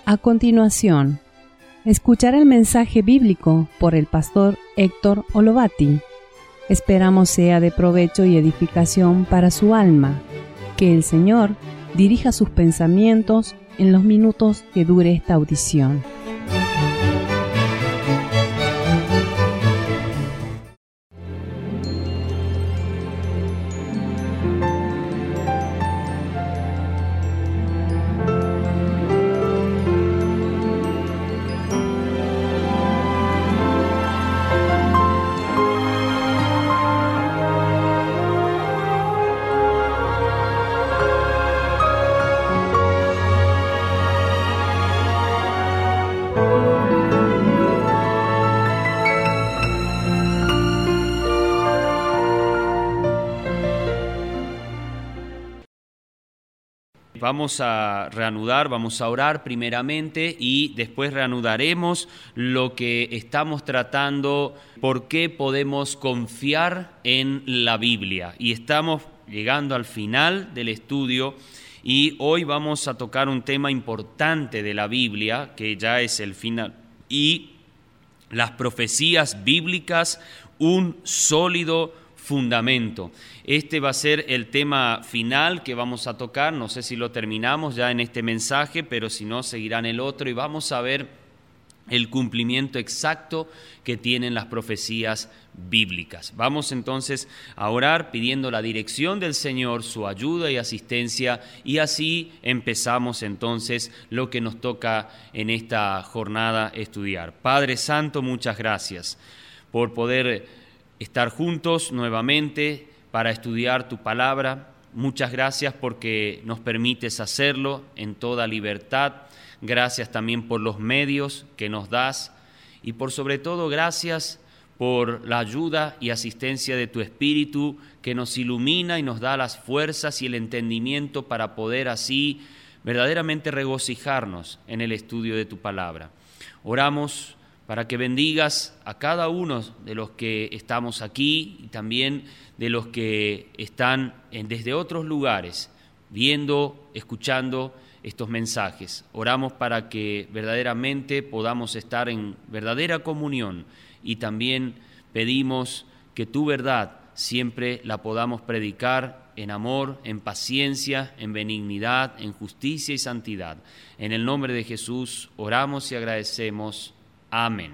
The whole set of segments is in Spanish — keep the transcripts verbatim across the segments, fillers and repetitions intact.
A continuación, escuchar el mensaje bíblico por el pastor Héctor Olovati. Esperamos sea de provecho y edificación para su alma. Que el Señor dirija sus pensamientos en los minutos que dure esta audición. Vamos a reanudar, vamos a orar primeramente y después reanudaremos lo que estamos tratando, por qué podemos confiar en la Biblia. Y estamos llegando al final del estudio y hoy vamos a tocar un tema importante de la Biblia, que ya es el final, y las profecías bíblicas, un sólido fundamento. Este va a ser el tema final que vamos a tocar. No sé si lo terminamos ya en este mensaje, pero si no, seguirá en el otro y vamos a ver el cumplimiento exacto que tienen las profecías bíblicas. Vamos entonces a orar pidiendo la dirección del Señor, su ayuda y asistencia, y así empezamos entonces lo que nos toca en esta jornada estudiar. Padre Santo, muchas gracias por poder estar juntos nuevamente para estudiar tu palabra. Muchas gracias porque nos permites hacerlo en toda libertad. Gracias también por los medios que nos das y por sobre todo gracias por la ayuda y asistencia de tu Espíritu que nos ilumina y nos da las fuerzas y el entendimiento para poder así verdaderamente regocijarnos en el estudio de tu palabra. Oramos para que bendigas a cada uno de los que estamos aquí y también de los que están en, desde otros lugares, viendo, escuchando estos mensajes. Oramos para que verdaderamente podamos estar en verdadera comunión y también pedimos que tu verdad siempre la podamos predicar en amor, en paciencia, en benignidad, en justicia y santidad. En el nombre de Jesús oramos y agradecemos. Amén.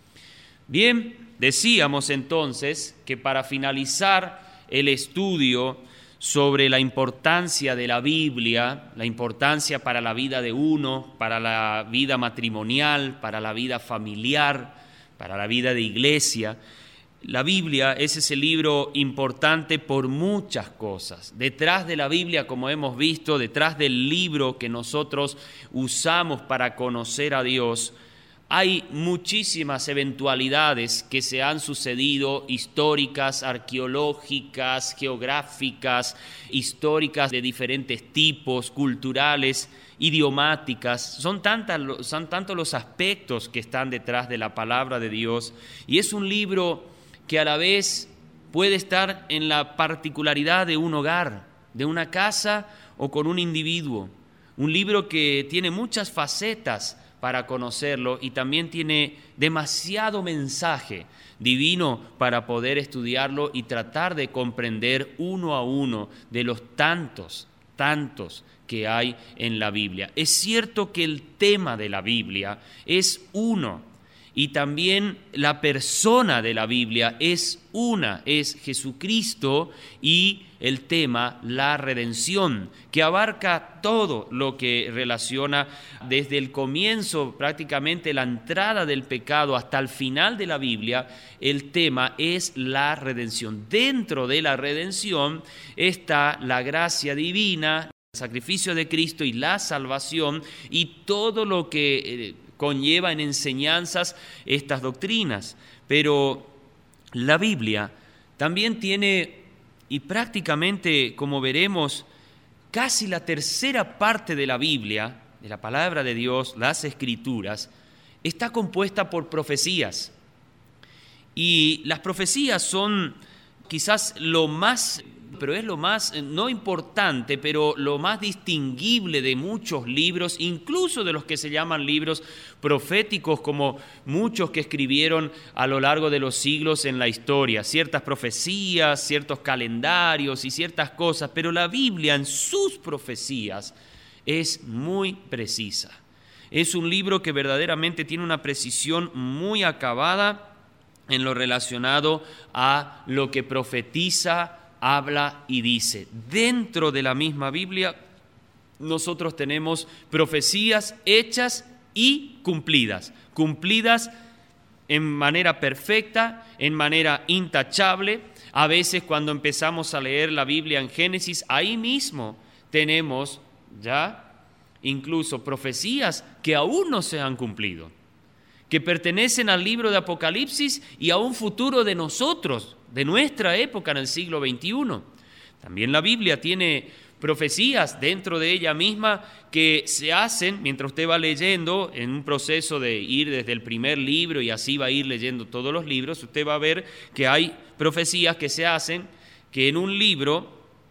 Bien, decíamos entonces que para finalizar el estudio sobre la importancia de la Biblia, la importancia para la vida de uno, para la vida matrimonial, para la vida familiar, para la vida de iglesia, la Biblia es ese libro importante por muchas cosas. Detrás de la Biblia, como hemos visto, detrás del libro que nosotros usamos para conocer a Dios, hay muchísimas eventualidades que se han sucedido, históricas, arqueológicas, geográficas, históricas de diferentes tipos, culturales, idiomáticas. Son, tantas, son tantos los aspectos que están detrás de la palabra de Dios. Y es un libro que a la vez puede estar en la particularidad de un hogar, de una casa o con un individuo. Un libro que tiene muchas facetas para conocerlo y también tiene demasiado mensaje divino para poder estudiarlo y tratar de comprender uno a uno de los tantos, tantos que hay en la Biblia. Es cierto que el tema de la Biblia es uno y también la persona de la Biblia es una, es Jesucristo y el tema, la redención, que abarca todo lo que relaciona desde el comienzo, prácticamente la entrada del pecado hasta el final de la Biblia. El tema es la redención. Dentro de la redención está la gracia divina, el sacrificio de Cristo y la salvación y todo lo que eh, conlleva en enseñanzas estas doctrinas. Pero la Biblia también tiene, y prácticamente, como veremos, casi la tercera parte de la Biblia, de la palabra de Dios, las Escrituras, está compuesta por profecías. Y las profecías son quizás lo más pero es lo más, no importante, pero lo más distinguible de muchos libros, incluso de los que se llaman libros proféticos, como muchos que escribieron a lo largo de los siglos en la historia, ciertas profecías, ciertos calendarios y ciertas cosas, pero la Biblia en sus profecías es muy precisa. Es un libro que verdaderamente tiene una precisión muy acabada en lo relacionado a lo que profetiza, habla y dice. Dentro de la misma Biblia nosotros tenemos profecías hechas y cumplidas. Cumplidas en manera perfecta, en manera intachable. A veces cuando empezamos a leer la Biblia en Génesis, ahí mismo tenemos ya incluso profecías que aún no se han cumplido, que pertenecen al libro de Apocalipsis y a un futuro de nosotros, de nuestra época en el siglo veintiuno. También la Biblia tiene profecías dentro de ella misma que se hacen mientras usted va leyendo en un proceso de ir desde el primer libro y así va a ir leyendo todos los libros. Usted va a ver que hay profecías que se hacen que en un libro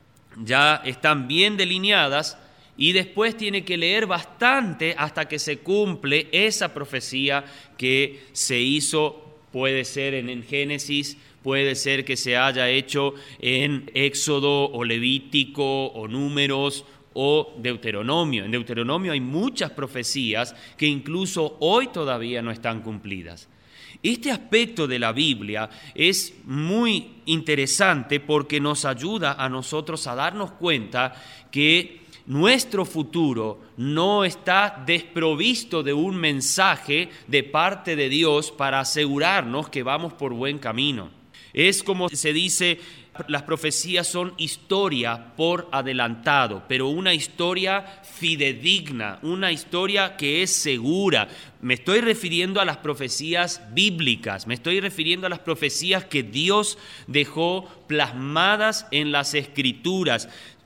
ya están bien delineadas, y después tiene que leer bastante hasta que se cumple esa profecía que se hizo, puede ser en, en Génesis, puede ser que se haya hecho en Éxodo o Levítico o Números o Deuteronomio. En Deuteronomio hay muchas profecías que incluso hoy todavía no están cumplidas. Este aspecto de la Biblia es muy interesante porque nos ayuda a nosotros a darnos cuenta que nuestro futuro no está desprovisto de un mensaje de parte de Dios para asegurarnos que vamos por buen camino. Es como se dice, las profecías son historia por adelantado, pero una historia fidedigna, una historia que es segura. Me estoy refiriendo a las profecías bíblicas, me estoy refiriendo a las profecías que Dios dejó plasmadas en las Escrituras,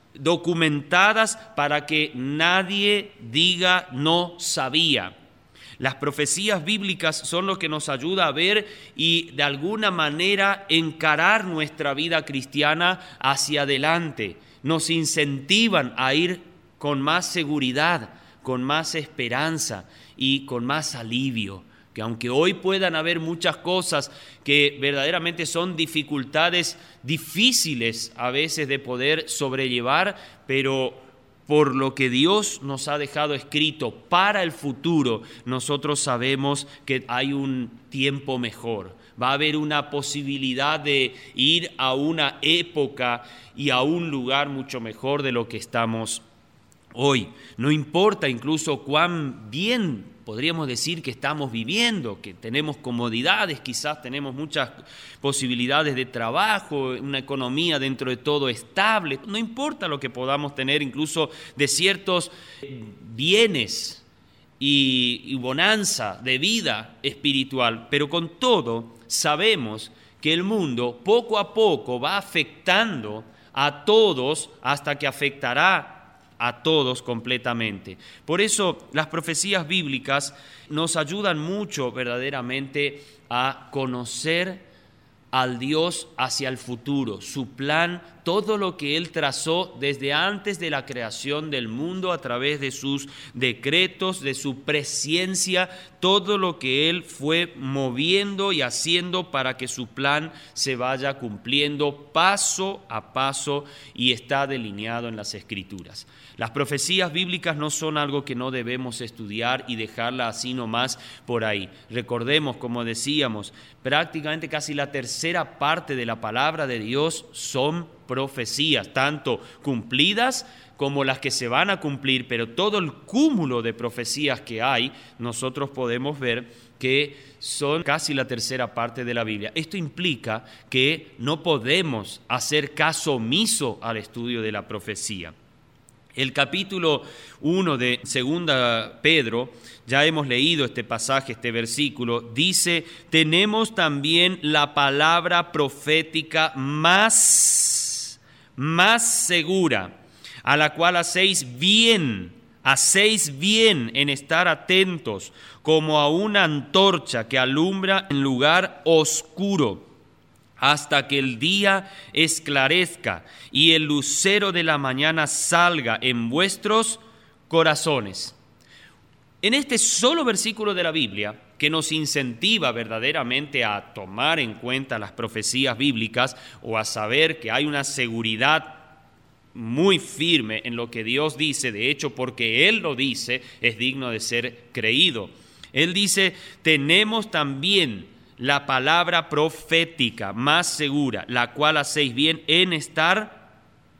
documentadas para que nadie diga no sabía. Las profecías bíblicas son lo que nos ayuda a ver y de alguna manera encarar nuestra vida cristiana hacia adelante. Nos incentivan a ir con más seguridad, con más esperanza y con más alivio. Que aunque hoy puedan haber muchas cosas que verdaderamente son dificultades difíciles a veces de poder sobrellevar, pero por lo que Dios nos ha dejado escrito para el futuro, nosotros sabemos que hay un tiempo mejor. Va a haber una posibilidad de ir a una época y a un lugar mucho mejor de lo que estamos hoy. No importa incluso cuán bien podríamos decir que estamos viviendo, que tenemos comodidades, quizás tenemos muchas posibilidades de trabajo, una economía dentro de todo estable. No importa lo que podamos tener incluso de ciertos bienes y, y bonanza de vida espiritual, pero con todo sabemos que el mundo poco a poco va afectando a todos hasta que afectará a todos completamente. Por eso las profecías bíblicas nos ayudan mucho verdaderamente a conocer al Dios hacia el futuro, su plan, todo lo que Él trazó desde antes de la creación del mundo a través de sus decretos, de su presciencia, todo lo que Él fue moviendo y haciendo para que su plan se vaya cumpliendo paso a paso y está delineado en las Escrituras. Las profecías bíblicas no son algo que no debemos estudiar y dejarla así nomás por ahí. Recordemos, como decíamos, prácticamente casi la tercera parte de la palabra de Dios son profecías, tanto cumplidas como las que se van a cumplir, pero todo el cúmulo de profecías que hay, nosotros podemos ver que son casi la tercera parte de la Biblia. Esto implica que no podemos hacer caso omiso al estudio de la profecía. El capítulo uno de Segunda Pedro, ya hemos leído este pasaje, este versículo, dice: tenemos también la palabra profética más, más segura, a la cual hacéis bien, hacéis bien en estar atentos, como a una antorcha que alumbra en lugar oscuro, hasta que el día esclarezca y el lucero de la mañana salga en vuestros corazones. En este solo versículo de la Biblia, que nos incentiva verdaderamente a tomar en cuenta las profecías bíblicas o a saber que hay una seguridad muy firme en lo que Dios dice, de hecho, porque Él lo dice, es digno de ser creído. Él dice, tenemos también la palabra profética más segura, la cual hacéis bien en estar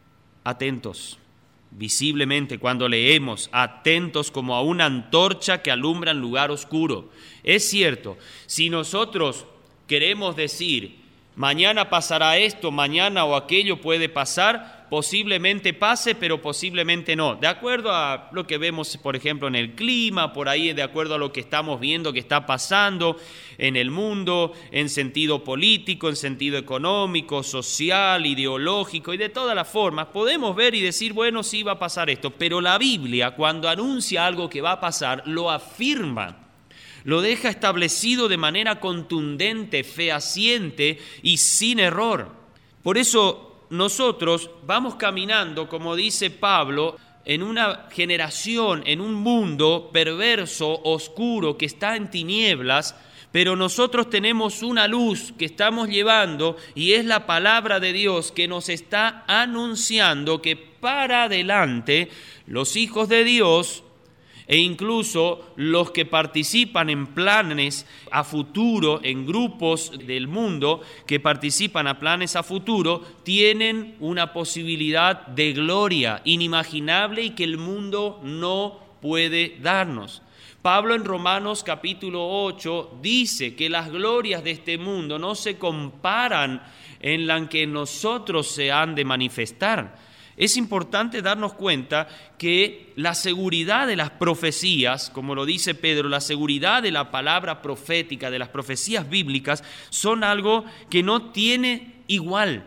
atentos. Visiblemente cuando leemos, atentos como a una antorcha que alumbra en lugar oscuro. Es cierto, si nosotros queremos decir, mañana pasará esto, mañana o aquello puede pasar, posiblemente pase, pero posiblemente no. De acuerdo a lo que vemos, por ejemplo, en el clima, por ahí, de acuerdo a lo que estamos viendo que está pasando en el mundo, en sentido político, en sentido económico, social, ideológico y de todas las formas, podemos ver y decir, bueno, sí va a pasar esto. Pero la Biblia, cuando anuncia algo que va a pasar, lo afirma. Lo deja establecido de manera contundente, fehaciente y sin error. Por eso nosotros vamos caminando, como dice Pablo, en una generación, en un mundo perverso, oscuro, que está en tinieblas, pero nosotros tenemos una luz que estamos llevando y es la palabra de Dios que nos está anunciando que para adelante los hijos de Dios e incluso los que participan en planes a futuro, en grupos del mundo que participan a planes a futuro, tienen una posibilidad de gloria inimaginable y que el mundo no puede darnos. Pablo en Romanos capítulo ocho dice que las glorias de este mundo no se comparan en la que nosotros se han de manifestar. Es importante darnos cuenta que la seguridad de las profecías, como lo dice Pedro, la seguridad de la palabra profética, de las profecías bíblicas, son algo que no tiene igual.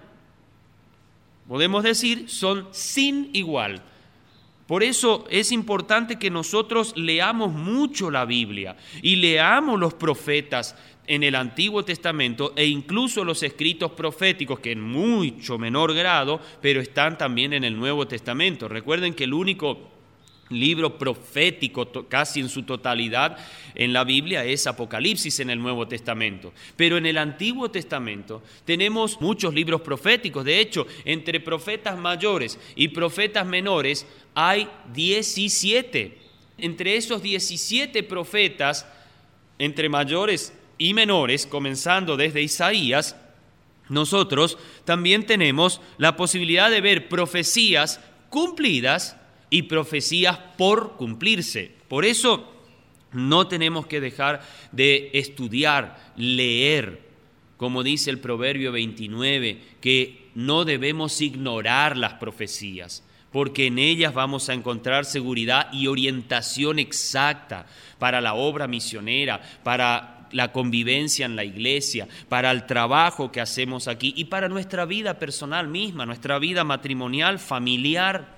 Podemos decir, son sin igual. Por eso es importante que nosotros leamos mucho la Biblia y leamos los profetas en el Antiguo Testamento e incluso los escritos proféticos, que en mucho menor grado, pero están también en el Nuevo Testamento. Recuerden que el único libro profético casi en su totalidad en la Biblia es Apocalipsis en el Nuevo Testamento. Pero en el Antiguo Testamento tenemos muchos libros proféticos. De hecho, entre profetas mayores y profetas menores hay diecisiete. Entre esos diecisiete profetas, entre mayores y menores, comenzando desde Isaías, nosotros también tenemos la posibilidad de ver profecías cumplidas y profecías por cumplirse. Por eso no tenemos que dejar de estudiar, leer, como dice el Proverbio veintinueve, que no debemos ignorar las profecías, porque en ellas vamos a encontrar seguridad y orientación exacta para la obra misionera, para la convivencia en la iglesia, para el trabajo que hacemos aquí y para nuestra vida personal misma, nuestra vida matrimonial, familiar,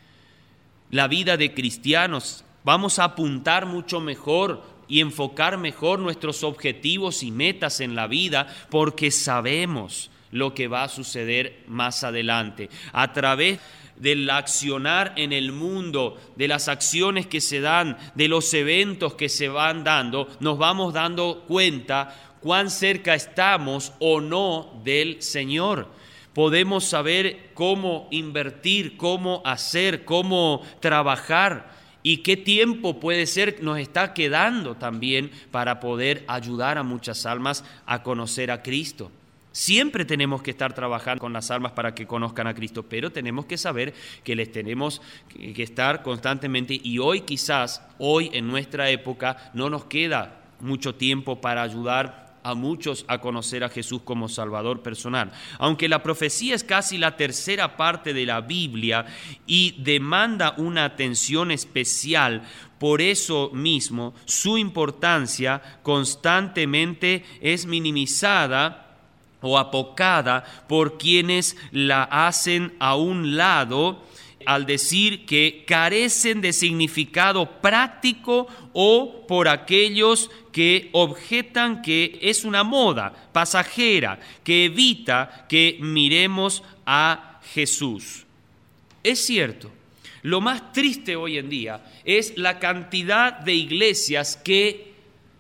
la vida de cristianos. Vamos a apuntar mucho mejor y enfocar mejor nuestros objetivos y metas en la vida porque sabemos lo que va a suceder más adelante. A través del accionar en el mundo, de las acciones que se dan, de los eventos que se van dando, nos vamos dando cuenta cuán cerca estamos o no del Señor. Podemos saber cómo invertir, cómo hacer, cómo trabajar y qué tiempo puede ser nos está quedando también para poder ayudar a muchas almas a conocer a Cristo. Siempre tenemos que estar trabajando con las almas para que conozcan a Cristo, pero tenemos que saber que les tenemos que estar constantemente y hoy quizás, hoy en nuestra época, no nos queda mucho tiempo para ayudar a muchos a conocer a Jesús como Salvador personal. Aunque la profecía es casi la tercera parte de la Biblia y demanda una atención especial, por eso mismo su importancia constantemente es minimizada o apocada por quienes la hacen a un lado al decir que carecen de significado práctico o por aquellos que que objetan que es una moda pasajera, que evita que miremos a Jesús. Es cierto, lo más triste hoy en día es la cantidad de iglesias que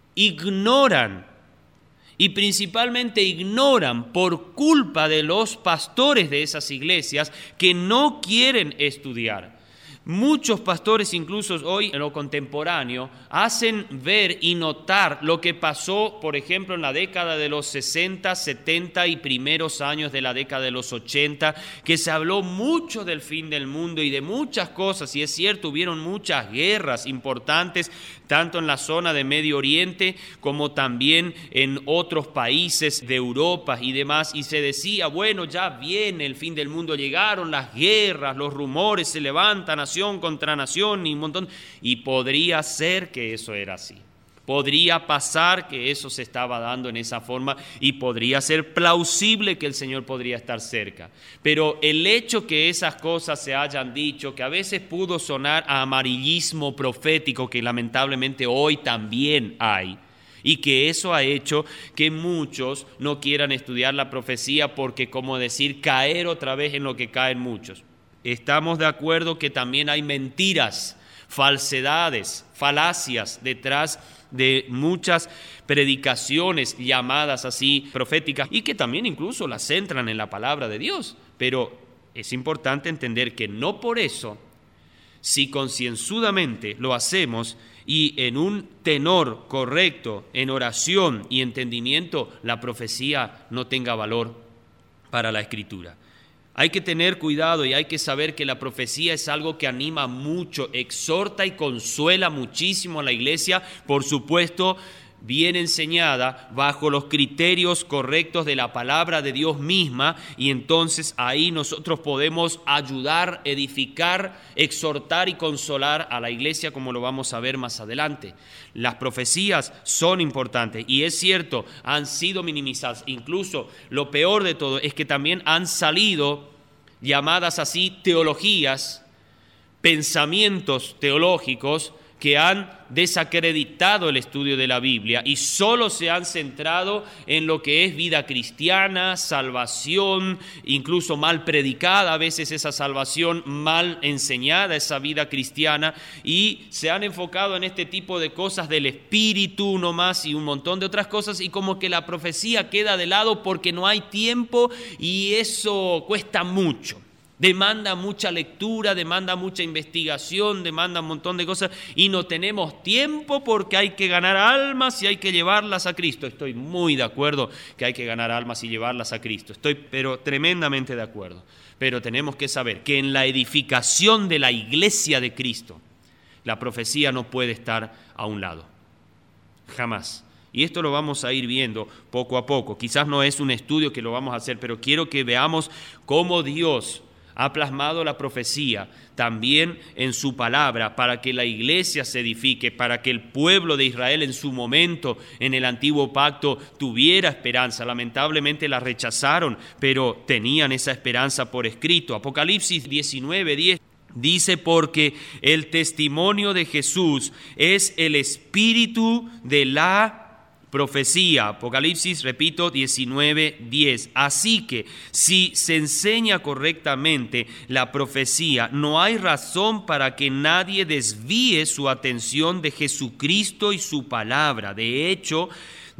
ignoran, y principalmente ignoran por culpa de los pastores de esas iglesias que no quieren estudiar. Muchos pastores, incluso hoy en lo contemporáneo, hacen ver y notar lo que pasó, por ejemplo, en la década de los sesenta, setenta y primeros años de la década de los ochenta, que se habló mucho del fin del mundo y de muchas cosas, y es cierto, hubieron muchas guerras importantes, tanto en la zona de Medio Oriente como también en otros países de Europa y demás, y se decía, bueno, ya viene el fin del mundo, llegaron las guerras, los rumores se levantan, nación contra nación y un montón, y podría ser que eso era así. Podría pasar que eso se estaba dando en esa forma y podría ser plausible que el Señor podría estar cerca. Pero el hecho que esas cosas se hayan dicho, que a veces pudo sonar a amarillismo profético, que lamentablemente hoy también hay, y que eso ha hecho que muchos no quieran estudiar la profecía porque, como decir, caer otra vez en lo que caen muchos. Estamos de acuerdo que también hay mentiras, falsedades, falacias detrás de muchas predicaciones llamadas así proféticas y que también incluso las centran en la palabra de Dios. Pero es importante entender que no por eso, si concienzudamente lo hacemos y en un tenor correcto, en oración y entendimiento, la profecía no tenga valor para la Escritura. Hay que tener cuidado y hay que saber que la profecía es algo que anima mucho, exhorta y consuela muchísimo a la iglesia, por supuesto, bien enseñada bajo los criterios correctos de la palabra de Dios misma, y entonces ahí nosotros podemos ayudar, edificar, exhortar y consolar a la iglesia, como lo vamos a ver más adelante. Las profecías son importantes y es cierto, han sido minimizadas. Incluso lo peor de todo es que también han salido llamadas así teologías, pensamientos teológicos que han desacreditado el estudio de la Biblia y solo se han centrado en lo que es vida cristiana, salvación, incluso mal predicada, a veces esa salvación mal enseñada, esa vida cristiana, y se han enfocado en este tipo de cosas del espíritu nomás y un montón de otras cosas, y como que la profecía queda de lado porque no hay tiempo y eso cuesta mucho. Demanda mucha lectura, demanda mucha investigación, demanda un montón de cosas y no tenemos tiempo porque hay que ganar almas y hay que llevarlas a Cristo. Estoy muy de acuerdo que hay que ganar almas y llevarlas a Cristo. Estoy pero tremendamente de acuerdo. Pero tenemos que saber que en la edificación de la iglesia de Cristo, la profecía no puede estar a un lado. Jamás. Y esto lo vamos a ir viendo poco a poco. Quizás no es un estudio que lo vamos a hacer, pero quiero que veamos cómo Dios ha plasmado la profecía también en su palabra para que la iglesia se edifique, para que el pueblo de Israel en su momento en el antiguo pacto tuviera esperanza. Lamentablemente la rechazaron, pero tenían esa esperanza por escrito. Apocalipsis diecinueve diez dice: porque el testimonio de Jesús es el espíritu de la profecía. Apocalipsis, repito, diecinueve diez. Así que si se enseña correctamente la profecía, no hay razón para que nadie desvíe su atención de Jesucristo y su palabra. De hecho,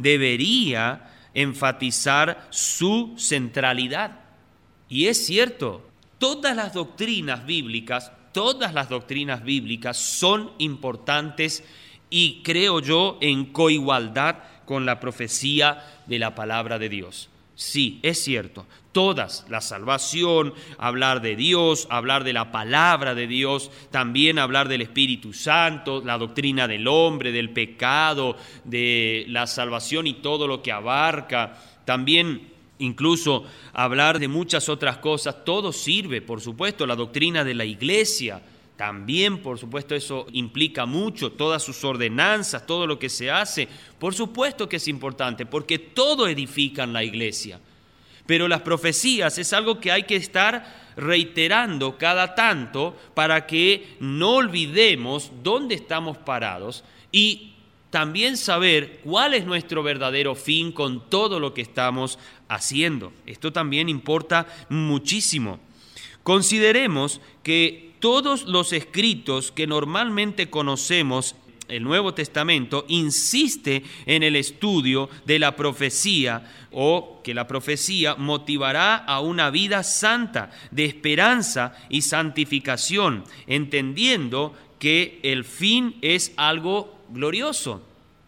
debería enfatizar su centralidad. Y es cierto, todas las doctrinas bíblicas, todas las doctrinas bíblicas son importantes y creo yo en coigualdad con la profecía de la palabra de Dios. Sí, es cierto, todas, la salvación, hablar de Dios, hablar de la palabra de Dios, también hablar del Espíritu Santo, la doctrina del hombre, del pecado, de la salvación y todo lo que abarca, también incluso hablar de muchas otras cosas, todo sirve, por supuesto, la doctrina de la iglesia. También, por supuesto, eso implica mucho, todas sus ordenanzas, todo lo que se hace. Por supuesto que es importante, porque todo edifica en la iglesia. Pero las profecías es algo que hay que estar reiterando cada tanto para que no olvidemos dónde estamos parados y también saber cuál es nuestro verdadero fin con todo lo que estamos haciendo. Esto también importa muchísimo. Consideremos que todos los escritos que normalmente conocemos, el Nuevo Testamento, insiste en el estudio de la profecía, o que la profecía motivará a una vida santa, de esperanza y santificación, entendiendo que el fin es algo glorioso.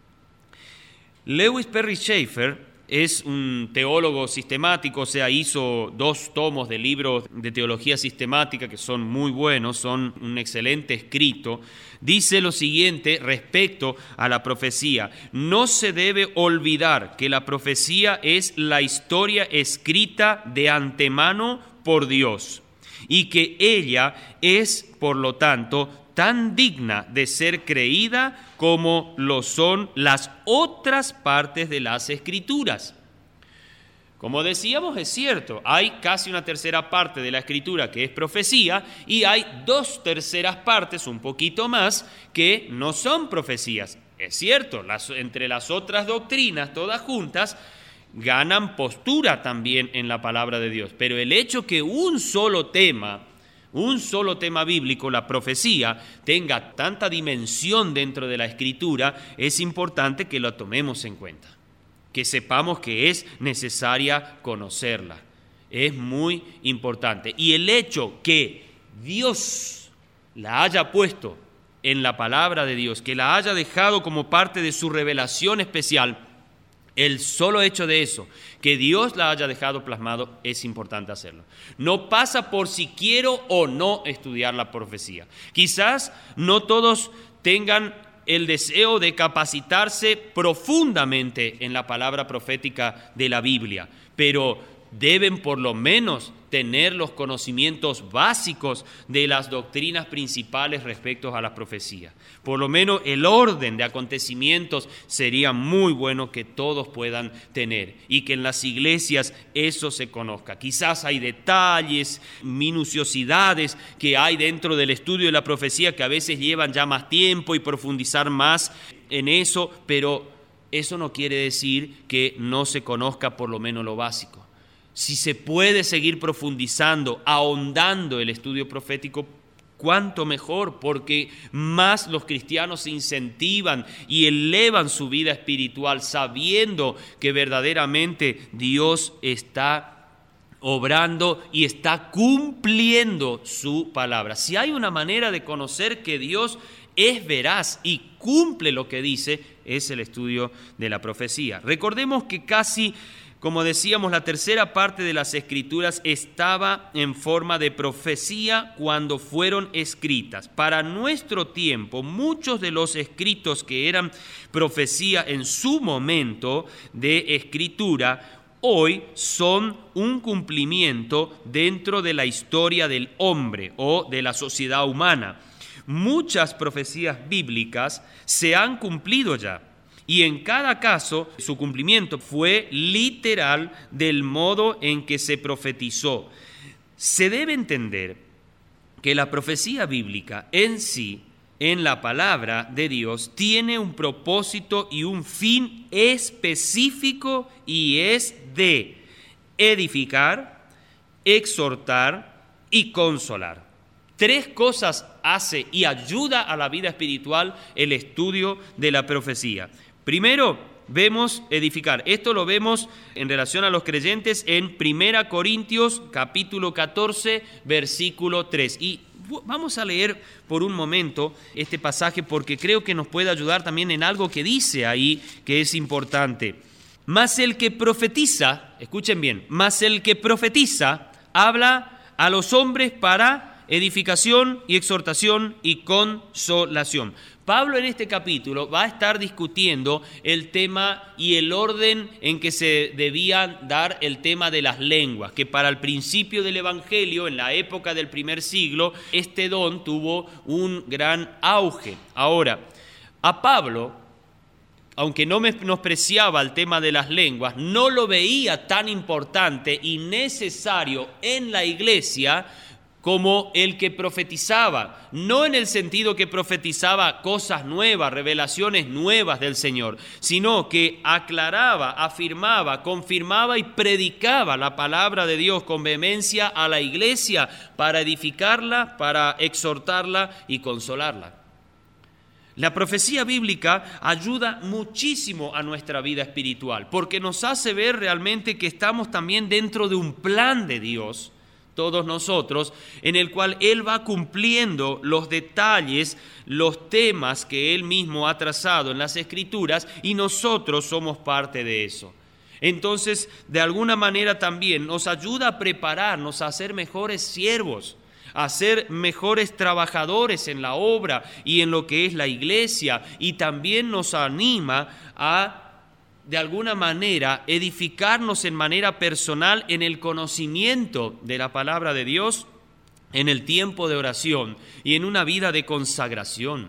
Lewis Perry Schaeffer es un teólogo sistemático, o sea, hizo dos tomos de libros de teología sistemática que son muy buenos, son un excelente escrito. Dice lo siguiente respecto a la profecía: no se debe olvidar que la profecía es la historia escrita de antemano por Dios y que ella es, por lo tanto, tan digna de ser creída como lo son las otras partes de las Escrituras. Como decíamos, es cierto, hay casi una tercera parte de la Escritura que es profecía y hay dos terceras partes, un poquito más, que no son profecías. Es cierto, las, entre las otras doctrinas, todas juntas, ganan postura también en la palabra de Dios. Pero el hecho que un solo tema, un solo tema bíblico, la profecía, tenga tanta dimensión dentro de la Escritura, es importante que lo tomemos en cuenta, que sepamos que es necesaria conocerla. Es muy importante. Y el hecho que Dios la haya puesto en la palabra de Dios, que la haya dejado como parte de su revelación especial, el solo hecho de eso, que Dios la haya dejado plasmado, es importante hacerlo. No pasa por si quiero o no estudiar la profecía. Quizás no todos tengan el deseo de capacitarse profundamente en la palabra profética de la Biblia, pero deben por lo menos tener los conocimientos básicos de las doctrinas principales respecto a la profecía. Por lo menos el orden de acontecimientos sería muy bueno que todos puedan tener y que en las iglesias eso se conozca. Quizás hay detalles, minuciosidades que hay dentro del estudio de la profecía que a veces llevan ya más tiempo y profundizar más en eso, pero eso no quiere decir que no se conozca por lo menos lo básico. Si se puede seguir profundizando, ahondando el estudio profético, cuánto mejor, porque más los cristianos se incentivan y elevan su vida espiritual sabiendo que verdaderamente Dios está obrando y está cumpliendo su palabra. Si hay una manera de conocer que Dios es veraz y cumple lo que dice, es el estudio de la profecía. Recordemos que casi, como decíamos, la tercera parte de las Escrituras estaba en forma de profecía cuando fueron escritas. Para nuestro tiempo, muchos de los escritos que eran profecía en su momento de escritura, hoy son un cumplimiento dentro de la historia del hombre o de la sociedad humana. Muchas profecías bíblicas se han cumplido ya. Y en cada caso, su cumplimiento fue literal del modo en que se profetizó. Se debe entender que la profecía bíblica en sí, en la palabra de Dios, tiene un propósito y un fin específico y es de edificar, exhortar y consolar. Tres cosas hace y ayuda a la vida espiritual el estudio de la profecía. Primero, vemos edificar. Esto lo vemos en relación a los creyentes en Primera Corintios capítulo catorce, versículo tres. Y vamos a leer por un momento este pasaje porque creo que nos puede ayudar también en algo que dice ahí que es importante. Mas el que profetiza, escuchen bien, mas el que profetiza habla a los hombres para edificación y exhortación y consolación. Pablo en este capítulo va a estar discutiendo el tema y el orden en que se debía dar el tema de las lenguas, que para el principio del Evangelio, en la época del primer siglo, este don tuvo un gran auge. Ahora, a Pablo, aunque no menospreciaba el tema de las lenguas, no lo veía tan importante y necesario en la iglesia como el que profetizaba, no en el sentido que profetizaba cosas nuevas, revelaciones nuevas del Señor, sino que aclaraba, afirmaba, confirmaba y predicaba la palabra de Dios con vehemencia a la iglesia para edificarla, para exhortarla y consolarla. La profecía bíblica ayuda muchísimo a nuestra vida espiritual porque nos hace ver realmente que estamos también dentro de un plan de Dios, todos nosotros, en el cual Él va cumpliendo los detalles, los temas que Él mismo ha trazado en las Escrituras y nosotros somos parte de eso. Entonces, de alguna manera también nos ayuda a prepararnos a ser mejores siervos, a ser mejores trabajadores en la obra y en lo que es la iglesia, y también nos anima a de alguna manera edificarnos en manera personal en el conocimiento de la palabra de Dios, en el tiempo de oración y en una vida de consagración.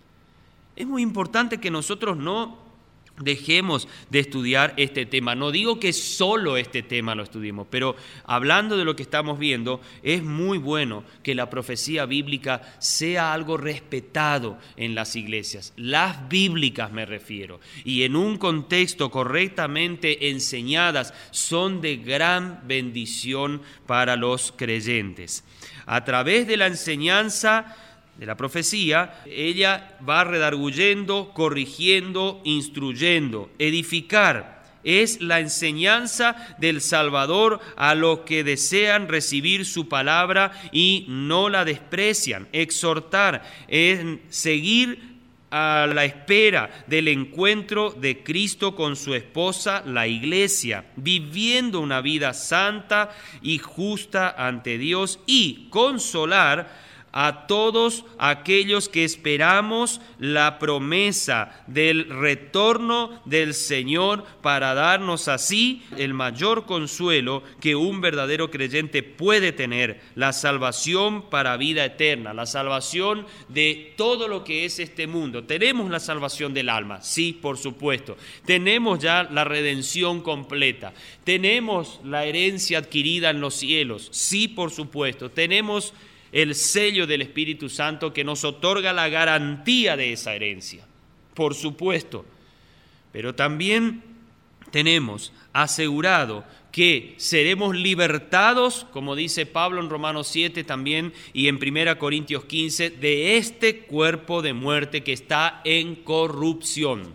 Es muy importante que nosotros no dejemos de estudiar este tema. No digo que solo este tema lo estudiemos, pero hablando de lo que estamos viendo, es muy bueno que la profecía bíblica sea algo respetado en las iglesias, las bíblicas me refiero, y en un contexto correctamente enseñadas son de gran bendición para los creyentes. A través de la enseñanza de la profecía, ella va redarguyendo, corrigiendo, instruyendo. Edificar es la enseñanza del Salvador a los que desean recibir su palabra y no la desprecian. Exhortar es seguir a la espera del encuentro de Cristo con su esposa, la iglesia, viviendo una vida santa y justa ante Dios, y consolar a todos aquellos que esperamos la promesa del retorno del Señor para darnos así el mayor consuelo que un verdadero creyente puede tener, la salvación para vida eterna, la salvación de todo lo que es este mundo. Tenemos la salvación del alma, sí, por supuesto. Tenemos ya la redención completa. Tenemos la herencia adquirida en los cielos, sí, por supuesto. Tenemos el sello del Espíritu Santo que nos otorga la garantía de esa herencia, por supuesto. Pero también tenemos asegurado que seremos libertados, como dice Pablo en Romanos siete también y en primera Corintios quince, de este cuerpo de muerte que está en corrupción.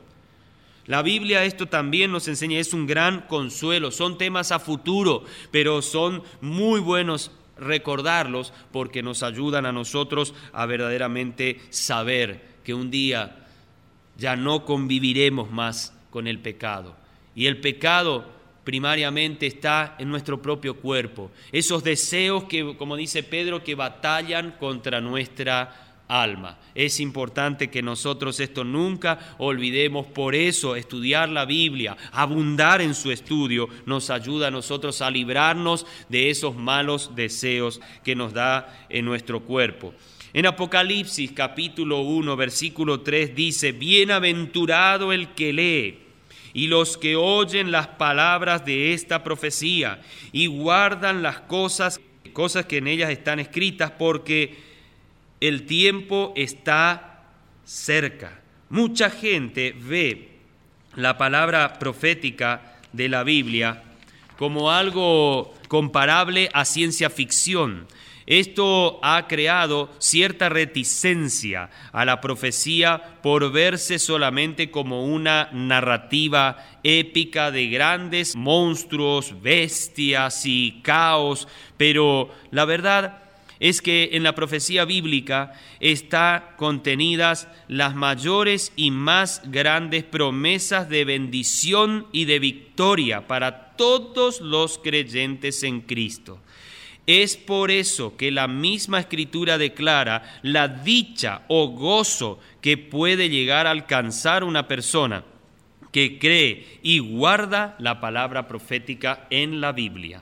La Biblia esto también nos enseña, es un gran consuelo, son temas a futuro, pero son muy buenos recordarlos porque nos ayudan a nosotros a verdaderamente saber que un día ya no conviviremos más con el pecado. Y el pecado primariamente está en nuestro propio cuerpo. Esos deseos que, como dice Pedro, que batallan contra nuestra alma. Es importante que nosotros esto nunca olvidemos. Por eso estudiar la Biblia, abundar en su estudio, nos ayuda a nosotros a librarnos de esos malos deseos que nos da en nuestro cuerpo. En Apocalipsis capítulo uno, versículo tres dice: bienaventurado el que lee y los que oyen las palabras de esta profecía y guardan las cosas, cosas que en ellas están escritas, porque el tiempo está cerca. Mucha gente ve la palabra profética de la Biblia como algo comparable a ciencia ficción. Esto ha creado cierta reticencia a la profecía por verse solamente como una narrativa épica de grandes monstruos, bestias y caos, pero la verdad es que en la profecía bíblica están contenidas las mayores y más grandes promesas de bendición y de victoria para todos los creyentes en Cristo. Es por eso que la misma Escritura declara la dicha o gozo que puede llegar a alcanzar una persona que cree y guarda la palabra profética en la Biblia.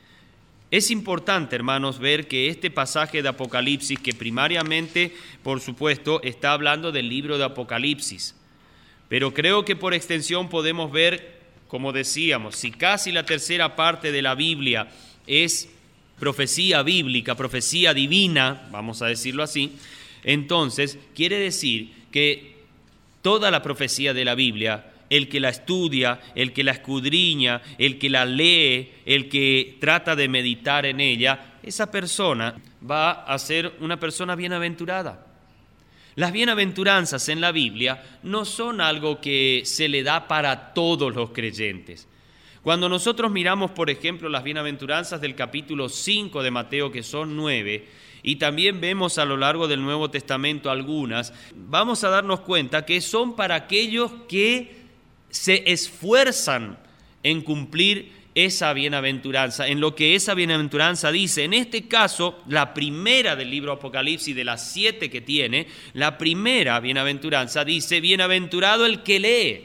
Es importante, hermanos, ver que este pasaje de Apocalipsis, que primariamente, por supuesto, está hablando del libro de Apocalipsis, pero creo que por extensión podemos ver, como decíamos, si casi la tercera parte de la Biblia es profecía bíblica, profecía divina, vamos a decirlo así, entonces quiere decir que toda la profecía de la Biblia, el que la estudia, el que la escudriña, el que la lee, el que trata de meditar en ella, esa persona va a ser una persona bienaventurada. Las bienaventuranzas en la Biblia no son algo que se le da para todos los creyentes. Cuando nosotros miramos, por ejemplo, las bienaventuranzas del capítulo cinco de Mateo, que son nueve, y también vemos a lo largo del Nuevo Testamento algunas, vamos a darnos cuenta que son para aquellos que se esfuerzan en cumplir esa bienaventuranza, en lo que esa bienaventuranza dice. En este caso, la primera del libro Apocalipsis, de las siete que tiene, la primera bienaventuranza dice: bienaventurado el que lee.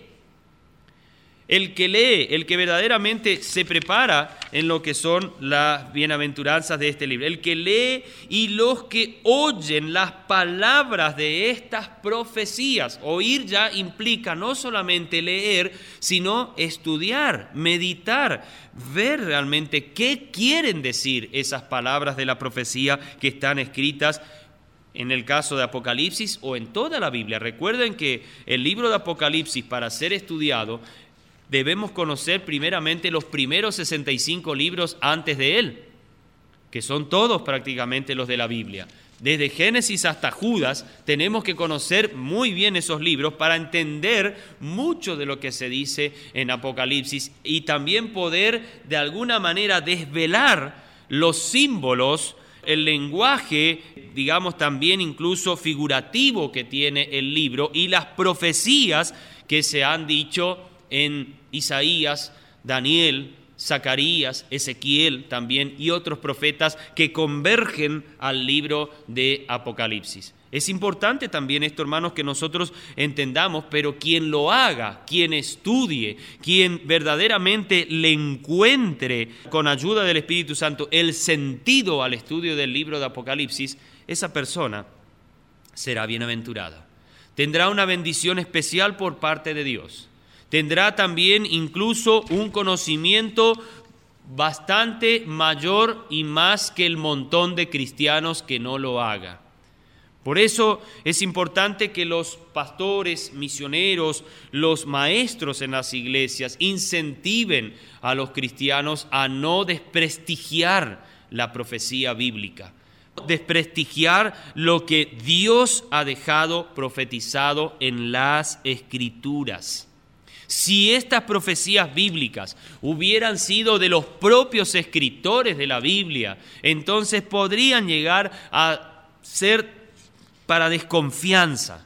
El que lee, el que verdaderamente se prepara en lo que son las bienaventuranzas de este libro. El que lee y los que oyen las palabras de estas profecías. Oír ya implica no solamente leer, sino estudiar, meditar, ver realmente qué quieren decir esas palabras de la profecía que están escritas en el caso de Apocalipsis o en toda la Biblia. Recuerden que el libro de Apocalipsis, para ser estudiado, debemos conocer primeramente los primeros sesenta y cinco libros antes de él, que son todos prácticamente los de la Biblia. Desde Génesis hasta Judas tenemos que conocer muy bien esos libros para entender mucho de lo que se dice en Apocalipsis y también poder de alguna manera desvelar los símbolos, el lenguaje, digamos también incluso figurativo que tiene el libro y las profecías que se han dicho en Isaías, Daniel, Zacarías, Ezequiel también y otros profetas que convergen al libro de Apocalipsis. Es importante también esto, hermanos, que nosotros entendamos, pero quien lo haga, quien estudie, quien verdaderamente le encuentre con ayuda del Espíritu Santo el sentido al estudio del libro de Apocalipsis, esa persona será bienaventurada. Tendrá una bendición especial por parte de Dios. Tendrá también incluso un conocimiento bastante mayor y más que el montón de cristianos que no lo haga. Por eso es importante que los pastores, misioneros, los maestros en las iglesias incentiven a los cristianos a no desprestigiar la profecía bíblica, desprestigiar lo que Dios ha dejado profetizado en las Escrituras. Si estas profecías bíblicas hubieran sido de los propios escritores de la Biblia, entonces podrían llegar a ser para desconfianza.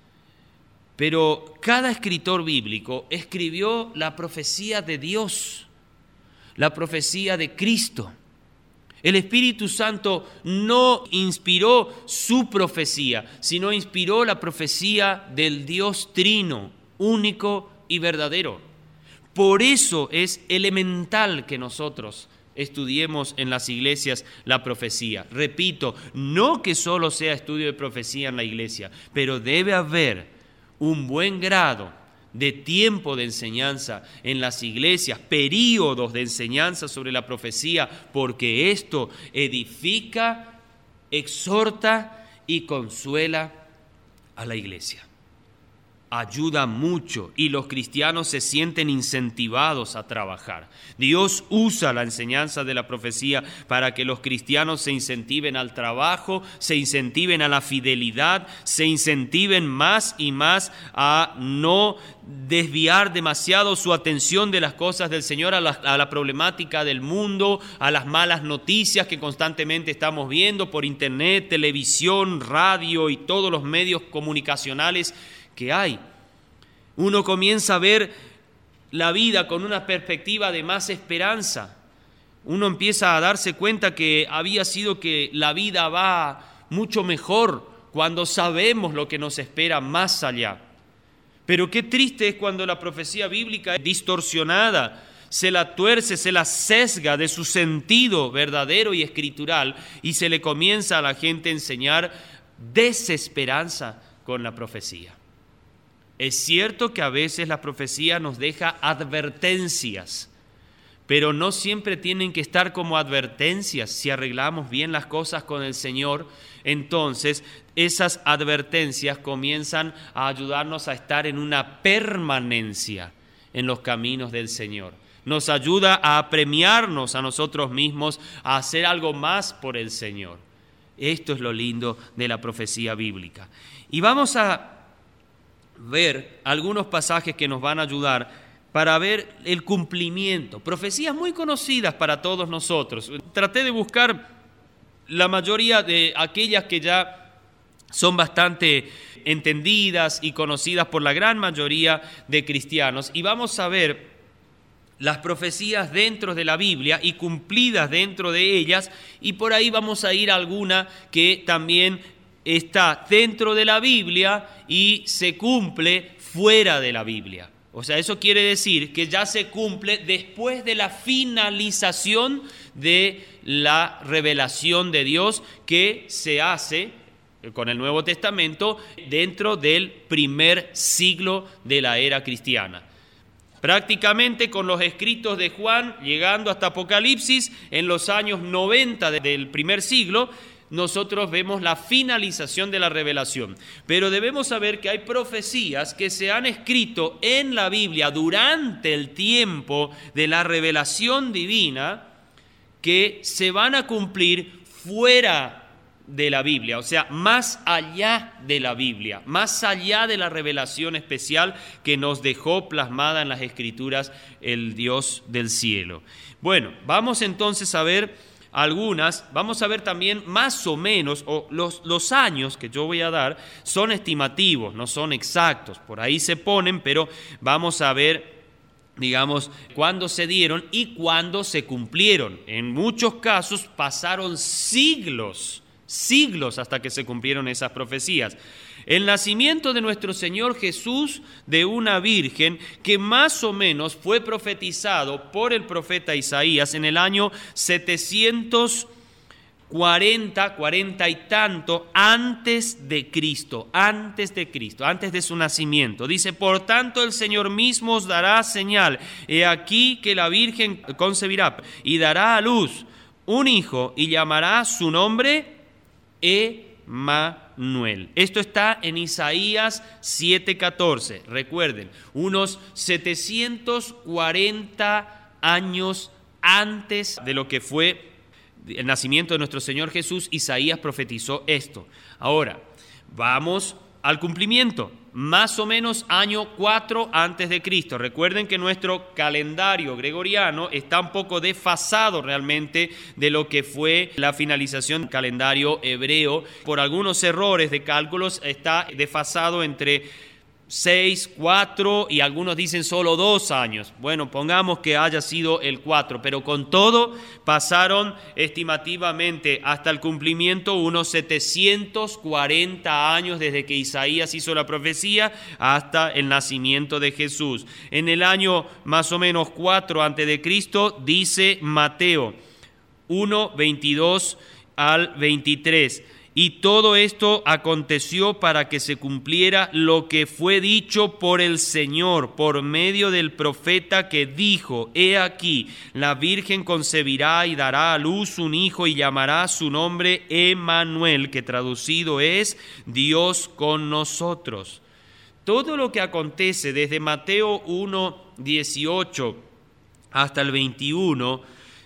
Pero cada escritor bíblico escribió la profecía de Dios, la profecía de Cristo. El Espíritu Santo no inspiró su profecía, sino inspiró la profecía del Dios Trino, único y verdadero. Por eso es elemental que nosotros estudiemos en las iglesias la profecía. Repito, no que solo sea estudio de profecía en la iglesia, pero debe haber un buen grado de tiempo de enseñanza en las iglesias, períodos de enseñanza sobre la profecía, porque esto edifica, exhorta y consuela a la iglesia. Ayuda mucho y los cristianos se sienten incentivados a trabajar. Dios usa la enseñanza de la profecía para que los cristianos se incentiven al trabajo, se incentiven a la fidelidad, se incentiven más y más a no desviar demasiado su atención de las cosas del Señor a la, a la problemática del mundo, a las malas noticias que constantemente estamos viendo por internet, televisión, radio y todos los medios comunicacionales que hay. Uno comienza a ver la vida con una perspectiva de más esperanza. Uno empieza a darse cuenta que había sido que la vida va mucho mejor cuando sabemos lo que nos espera más allá. Pero qué triste es cuando la profecía bíblica es distorsionada, se la tuerce, se la sesga de su sentido verdadero y escritural y se le comienza a la gente a enseñar desesperanza con la profecía. Es cierto que a veces la profecía nos deja advertencias, pero no siempre tienen que estar como advertencias. Si arreglamos bien las cosas con el Señor, entonces esas advertencias comienzan a ayudarnos a estar en una permanencia en los caminos del Señor. Nos ayuda a apremiarnos a nosotros mismos a hacer algo más por el Señor. Esto es lo lindo de la profecía bíblica. Y vamos a ver algunos pasajes que nos van a ayudar para ver el cumplimiento. Profecías muy conocidas para todos nosotros. Traté de buscar la mayoría de aquellas que ya son bastante entendidas y conocidas por la gran mayoría de cristianos. Y vamos a ver las profecías dentro de la Biblia y cumplidas dentro de ellas. Y por ahí vamos a ir a alguna que también está dentro de la Biblia y se cumple fuera de la Biblia. O sea, eso quiere decir que ya se cumple después de la finalización de la revelación de Dios que se hace con el Nuevo Testamento dentro del primer siglo de la era cristiana. Prácticamente con los escritos de Juan, llegando hasta Apocalipsis, en los años noventa del primer siglo, nosotros vemos la finalización de la revelación. Pero debemos saber que hay profecías que se han escrito en la Biblia durante el tiempo de la revelación divina que se van a cumplir fuera de la Biblia, o sea, más allá de la Biblia, más allá de la revelación especial que nos dejó plasmada en las Escrituras el Dios del cielo. Bueno, vamos entonces a ver algunas, vamos a ver también más o menos, o los, los años que yo voy a dar son estimativos, no son exactos, por ahí se ponen, pero vamos a ver, digamos, cuándo se dieron y cuándo se cumplieron. En muchos casos pasaron siglos, siglos hasta que se cumplieron esas profecías. El nacimiento de nuestro Señor Jesús de una virgen que más o menos fue profetizado por el profeta Isaías en el año setecientos cuarenta, cuarenta y tanto antes de Cristo, antes de Cristo, antes de su nacimiento. Dice, por tanto el Señor mismo os dará señal. He aquí que la virgen concebirá y dará a luz un hijo y llamará su nombre Emmanuel. Esto está en Isaías siete catorce. Recuerden, unos setecientos cuarenta años antes de lo que fue el nacimiento de nuestro Señor Jesús, Isaías profetizó esto. Ahora, vamos al cumplimiento. Más o menos año cuatro antes de Cristo. Recuerden que nuestro calendario gregoriano está un poco desfasado realmente de lo que fue la finalización del calendario hebreo. Por algunos errores de cálculos está desfasado entre seis, cuatro y algunos dicen solo dos años. Bueno, pongamos que haya sido el cuatro, pero con todo pasaron estimativamente hasta el cumplimiento unos setecientos cuarenta años desde que Isaías hizo la profecía hasta el nacimiento de Jesús. En el año más o menos cuatro antes de Cristo dice Mateo uno, veintidós al veintitrés. Y todo esto aconteció para que se cumpliera lo que fue dicho por el Señor, por medio del profeta que dijo, he aquí, la Virgen concebirá y dará a luz un hijo y llamará su nombre Emmanuel, que traducido es Dios con nosotros. Todo lo que acontece desde Mateo uno, dieciocho hasta el veintiuno,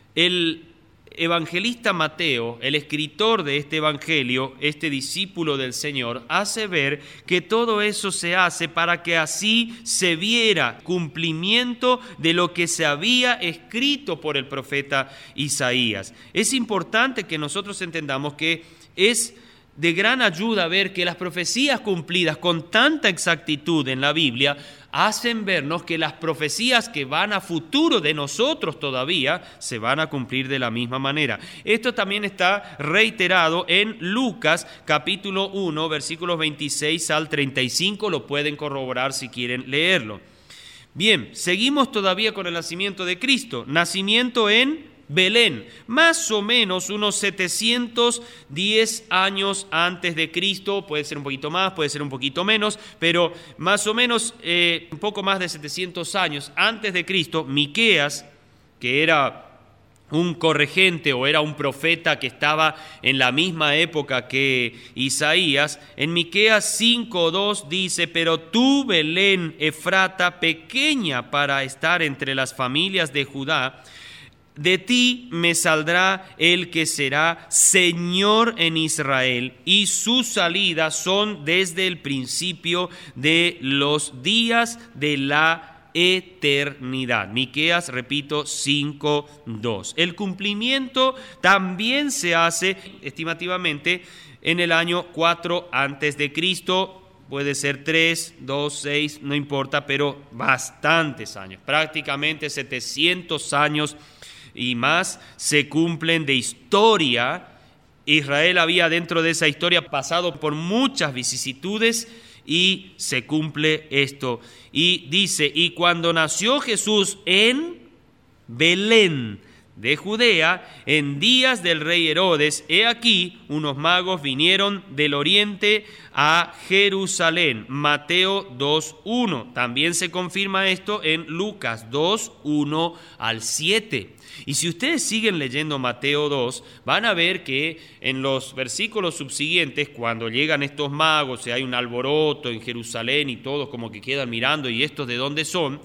el evangelista Mateo, el escritor de este evangelio, este discípulo del Señor, hace ver que todo eso se hace para que así se viera cumplimiento de lo que se había escrito por el profeta Isaías. Es importante que nosotros entendamos que es de gran ayuda ver que las profecías cumplidas con tanta exactitud en la Biblia hacen vernos que las profecías que van a futuro de nosotros todavía se van a cumplir de la misma manera. Esto también está reiterado en Lucas capítulo uno, versículos veintiséis al treinta y cinco, lo pueden corroborar si quieren leerlo. Bien, seguimos todavía con el nacimiento de Cristo, nacimiento en Belén, más o menos unos setecientos diez años antes de Cristo, puede ser un poquito más, puede ser un poquito menos, pero más o menos eh, un poco más de setecientos años antes de Cristo, Miqueas que era un corregente o era un profeta que estaba en la misma época que Isaías, en Miqueas cinco dos dice: pero tú, Belén Efrata, pequeña para estar entre las familias de Judá, de ti me saldrá el que será Señor en Israel, y sus salidas son desde el principio de los días de la eternidad. Miqueas, repito, cinco dos. El cumplimiento también se hace estimativamente en el año cuatro antes de Cristo. Puede ser tres, dos, seis, no importa, pero bastantes años, prácticamente setecientos años y más se cumplen de historia. Israel había dentro de esa historia pasado por muchas vicisitudes y se cumple esto. Y dice: y cuando nació Jesús en Belén de Judea, en días del rey Herodes, he aquí unos magos vinieron del oriente a Jerusalén. Mateo dos uno. También se confirma esto en Lucas dos uno al siete. Y si ustedes siguen leyendo Mateo dos, van a ver que en los versículos subsiguientes, cuando llegan estos magos y hay un alboroto en Jerusalén y todos como que quedan mirando, ¿y estos de dónde son?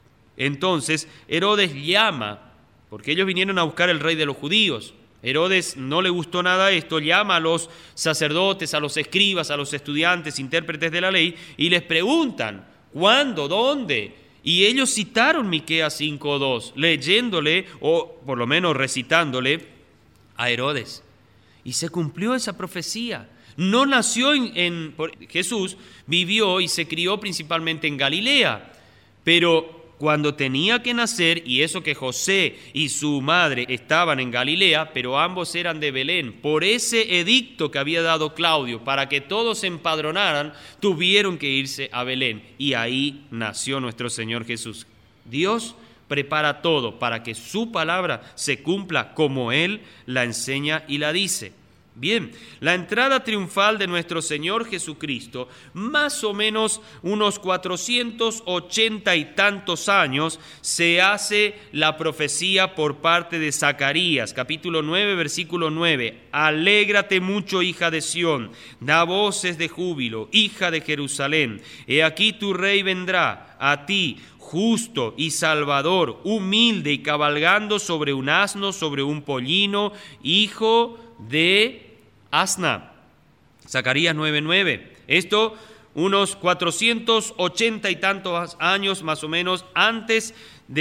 Entonces Herodes llama, porque ellos vinieron a buscar el rey de los judíos. Herodes no le gustó nada esto, llama a los sacerdotes, a los escribas, a los estudiantes, intérpretes de la ley, y les preguntan: ¿cuándo? ¿Dónde? Y ellos citaron Miqueas cinco dos, leyéndole, o por lo menos recitándole, a Herodes. Y se cumplió esa profecía. No nació en, en Jesús, vivió y se crió principalmente en Galilea, pero cuando tenía que nacer, y eso que José y su madre estaban en Galilea, pero ambos eran de Belén, por ese edicto que había dado Claudio para que todos se empadronaran, tuvieron que irse a Belén, y ahí nació nuestro Señor Jesús. Dios prepara todo para que su palabra se cumpla como Él la enseña y la dice. Bien, la entrada triunfal de nuestro Señor Jesucristo, más o menos unos cuatrocientos ochenta y tantos años, se hace la profecía por parte de Zacarías, capítulo nueve, versículo nueve. Alégrate mucho, hija de Sión, da voces de júbilo, hija de Jerusalén. He aquí tu rey vendrá a ti, justo y salvador, humilde y cabalgando sobre un asno, sobre un pollino, hijo de asna. Zacarías nueve nueve. Esto unos cuatrocientos ochenta y tantos años más o menos antes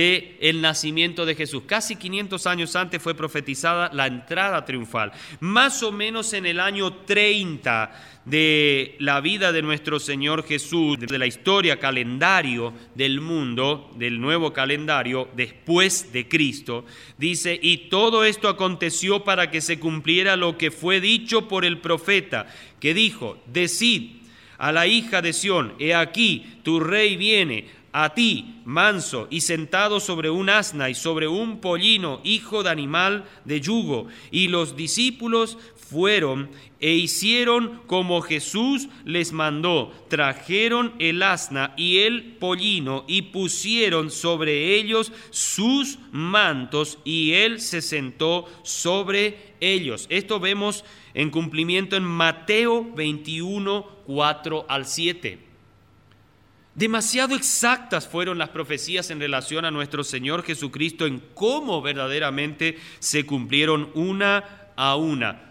del nacimiento de Jesús. Casi quinientos años antes fue profetizada la entrada triunfal. Más o menos en el año treinta de la vida de nuestro Señor Jesús, de la historia calendario del mundo, del nuevo calendario después de Cristo, dice: y todo esto aconteció para que se cumpliera lo que fue dicho por el profeta, que dijo: decid a la hija de Sión, he aquí tu rey viene a ti, manso y sentado sobre un asna y sobre un pollino, hijo de animal de yugo. Y los discípulos fueron e hicieron como Jesús les mandó. Trajeron el asna y el pollino y pusieron sobre ellos sus mantos, y él se sentó sobre ellos. Esto vemos en cumplimiento en Mateo veintiuno, cuatro al siete. Demasiado exactas fueron las profecías en relación a nuestro Señor Jesucristo en cómo verdaderamente se cumplieron una a una.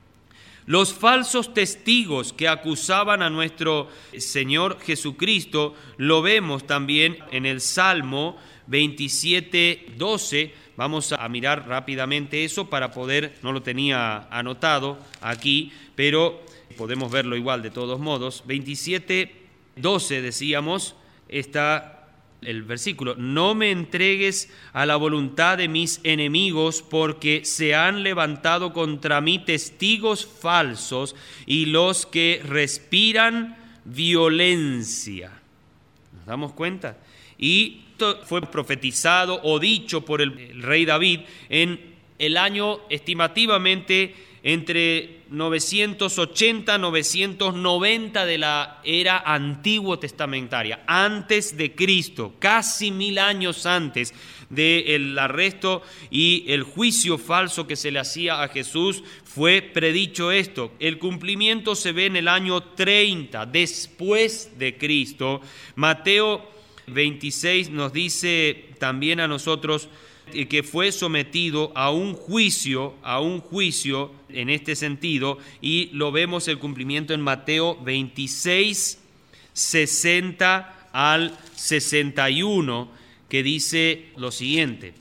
Los falsos testigos que acusaban a nuestro Señor Jesucristo lo vemos también en el Salmo veintisiete doce. Vamos a mirar rápidamente eso para poder, no lo tenía anotado aquí, pero podemos verlo igual de todos modos. veintisiete doce decíamos, está el versículo: no me entregues a la voluntad de mis enemigos, porque se han levantado contra mí testigos falsos y los que respiran violencia. ¿Nos damos cuenta? Y esto fue profetizado o dicho por el, el rey David en el año estimativamente entre novecientos ochenta, novecientos noventa de la era antiguo testamentaria, antes de Cristo, casi mil años antes del arresto y el juicio falso que se le hacía a Jesús, fue predicho esto. El cumplimiento se ve en el año treinta después de Cristo. Mateo veintiséis nos dice también a nosotros que fue sometido a un juicio, a un juicio en este sentido, y lo vemos el cumplimiento en Mateo veintiséis, sesenta al sesenta y uno, que dice lo siguiente: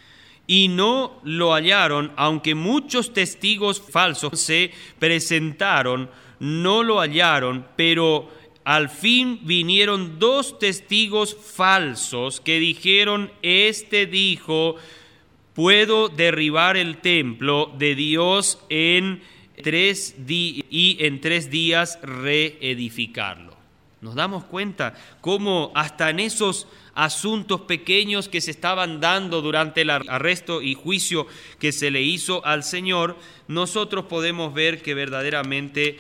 y no lo hallaron, aunque muchos testigos falsos se presentaron, no lo hallaron, pero al fin vinieron dos testigos falsos que dijeron: este dijo, puedo derribar el templo de Dios en tres días y en tres días reedificarlo. Nos damos cuenta cómo hasta en esos asuntos pequeños que se estaban dando durante el arresto y juicio que se le hizo al Señor, nosotros podemos ver que verdaderamente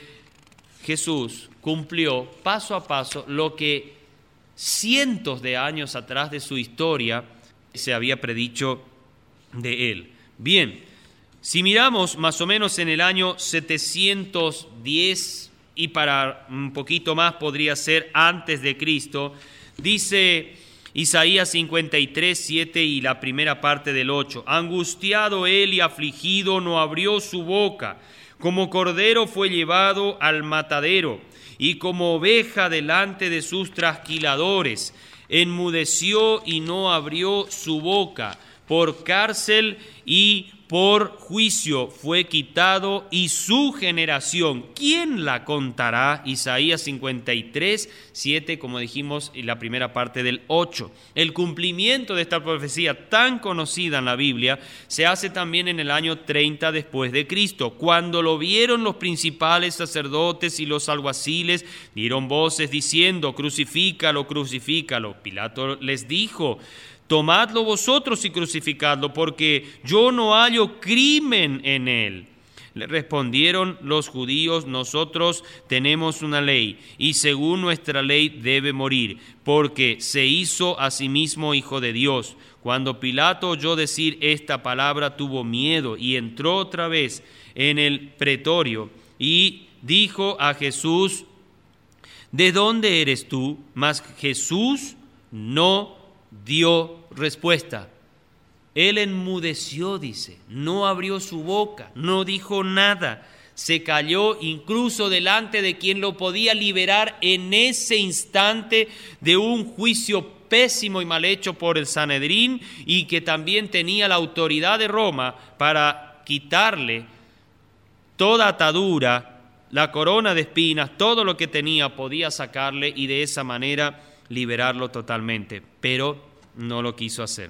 Jesús cumplió paso a paso lo que cientos de años atrás de su historia se había predicho de él. Bien, si miramos más o menos en el año setecientos diez, y para un poquito más podría ser antes de Cristo, dice Isaías cincuenta y tres, siete y la primera parte del ocho: angustiado él y afligido, no abrió su boca, como cordero fue llevado al matadero, y como oveja delante de sus trasquiladores, enmudeció y no abrió su boca. Por cárcel y por juicio fue quitado, y su generación, ¿quién la contará? Isaías cincuenta y tres, siete, como dijimos, y la primera parte del ocho. El cumplimiento de esta profecía tan conocida en la Biblia se hace también en el año treinta después de Cristo. Cuando lo vieron los principales sacerdotes y los alguaciles, dieron voces diciendo: crucifícalo, crucifícalo. Pilato les dijo: tomadlo vosotros y crucificadlo, porque yo no hallo crimen en él. Le respondieron los judíos: nosotros tenemos una ley, y según nuestra ley debe morir, porque se hizo a sí mismo hijo de Dios. Cuando Pilato oyó decir esta palabra, tuvo miedo y entró otra vez en el pretorio y dijo a Jesús: ¿de dónde eres tú? Mas Jesús no dio respuesta. Él enmudeció, dice, no abrió su boca, no dijo nada, se calló incluso delante de quien lo podía liberar en ese instante de un juicio pésimo y mal hecho por el Sanedrín, y que también tenía la autoridad de Roma para quitarle toda atadura, la corona de espinas, todo lo que tenía podía sacarle y de esa manera liberarlo totalmente, pero no lo quiso hacer.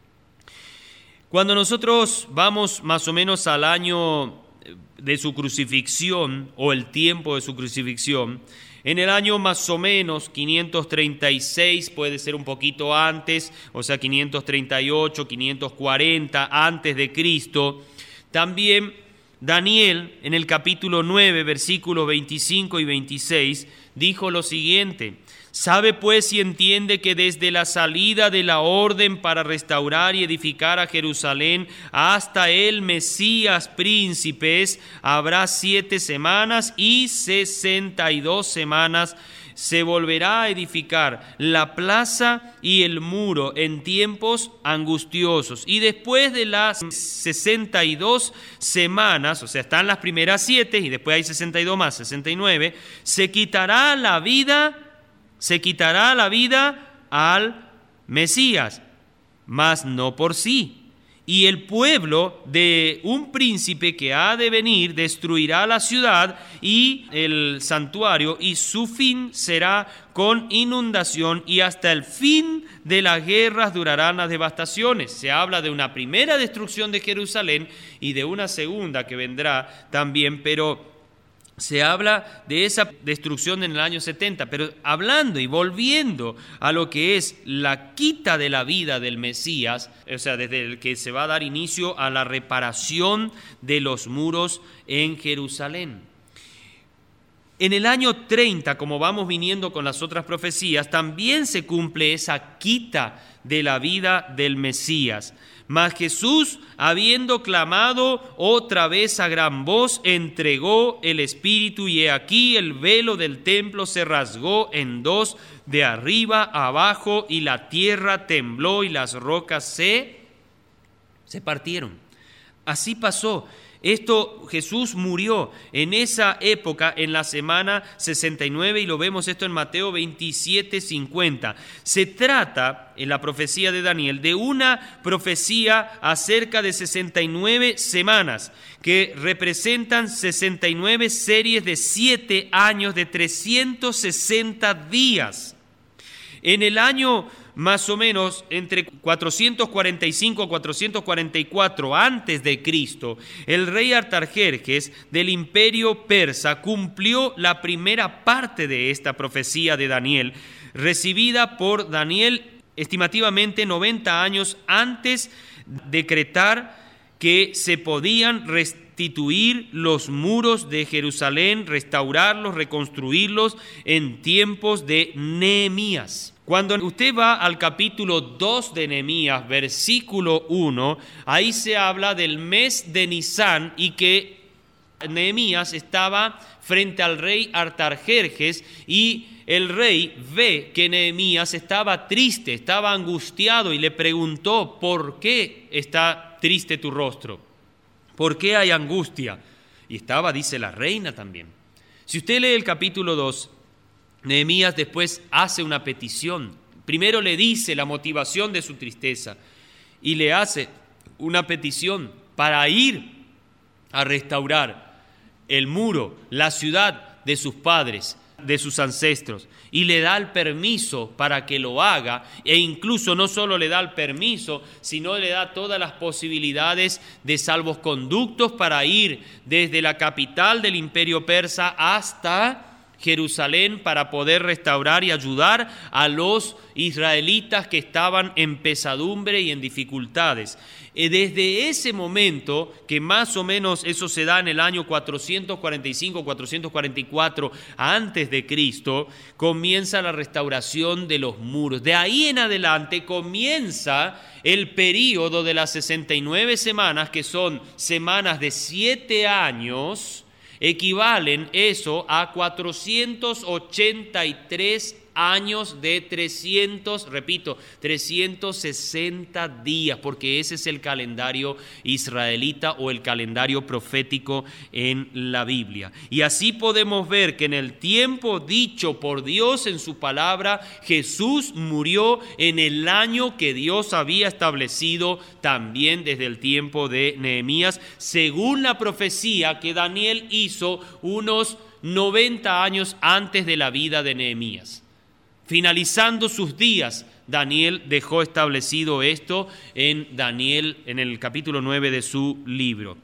Cuando nosotros vamos más o menos al año de su crucifixión o el tiempo de su crucifixión, en el año más o menos quinientos treinta y seis, puede ser un poquito antes, o sea quinientos treinta y ocho, quinientos cuarenta antes de Cristo, también Daniel en el capítulo nueve, versículos veinticinco y veintiséis, dijo lo siguiente: sabe pues y entiende que desde la salida de la orden para restaurar y edificar a Jerusalén hasta el Mesías príncipes habrá siete semanas y sesenta y dos semanas. Se volverá a edificar la plaza y el muro en tiempos angustiosos. Y después de las sesenta y dos semanas, o sea, están las primeras siete y después hay sesenta y dos más, sesenta y nueve, se quitará la vida Se quitará la vida al Mesías, mas no por sí. Y el pueblo de un príncipe que ha de venir destruirá la ciudad y el santuario, y su fin será con inundación, y hasta el fin de las guerras durarán las devastaciones. Se habla de una primera destrucción de Jerusalén y de una segunda que vendrá también, pero se habla de esa destrucción en el año setenta, pero hablando y volviendo a lo que es la quita de la vida del Mesías, o sea, desde el que se va a dar inicio a la reparación de los muros en Jerusalén. En el año treinta, como vamos viniendo con las otras profecías, también se cumple esa quita de la vida del Mesías. Mas Jesús, habiendo clamado otra vez a gran voz, entregó el Espíritu, y he aquí el velo del templo se rasgó en dos, de arriba a abajo, y la tierra tembló y las rocas se, se partieron. Así pasó. Esto, Jesús murió en esa época, en la semana sesenta y nueve, y lo vemos esto en Mateo veintisiete, cincuenta. Se trata, en la profecía de Daniel, de una profecía acerca de sesenta y nueve semanas, que representan sesenta y nueve series de siete años de trescientos sesenta días. En el año más o menos entre cuatrocientos cuarenta y cinco a cuatrocientos cuarenta y cuatro antes de Cristo, el rey Artajerjes del imperio persa cumplió la primera parte de esta profecía de Daniel, recibida por Daniel estimativamente noventa años antes de decretar que se podían restituir los muros de Jerusalén, restaurarlos, reconstruirlos en tiempos de Nehemías. Cuando usted va al capítulo dos de Nehemías, versículo uno, ahí se habla del mes de Nisán y que Nehemías estaba frente al rey Artajerjes y el rey ve que Nehemías estaba triste, estaba angustiado y le preguntó: ¿por qué está triste tu rostro? ¿Por qué hay angustia? Y estaba, dice la reina también. Si usted lee el capítulo dos, Nehemías después hace una petición. Primero le dice la motivación de su tristeza y le hace una petición para ir a restaurar el muro, la ciudad de sus padres, de sus ancestros, y le da el permiso para que lo haga, e incluso no solo le da el permiso, sino le da todas las posibilidades de salvoconductos para ir desde la capital del imperio persa hasta Jerusalén para poder restaurar y ayudar a los israelitas que estaban en pesadumbre y en dificultades. Desde ese momento, que más o menos eso se da en el año cuatrocientos cuarenta y cinco, cuatrocientos cuarenta y cuatro antes de Cristo, comienza la restauración de los muros. De ahí en adelante comienza el período de las sesenta y nueve semanas, que son semanas de siete años, equivalen eso a cuatrocientos ochenta y tres años de trescientos, repito, trescientos sesenta días, porque ese es el calendario israelita o el calendario profético en la Biblia. Y así podemos ver que en el tiempo dicho por Dios en su palabra, Jesús murió en el año que Dios había establecido también desde el tiempo de Nehemías, según la profecía que Daniel hizo unos noventa años antes de la vida de Nehemías. Finalizando sus días, Daniel dejó establecido esto en Daniel, en el capítulo nueve de su libro.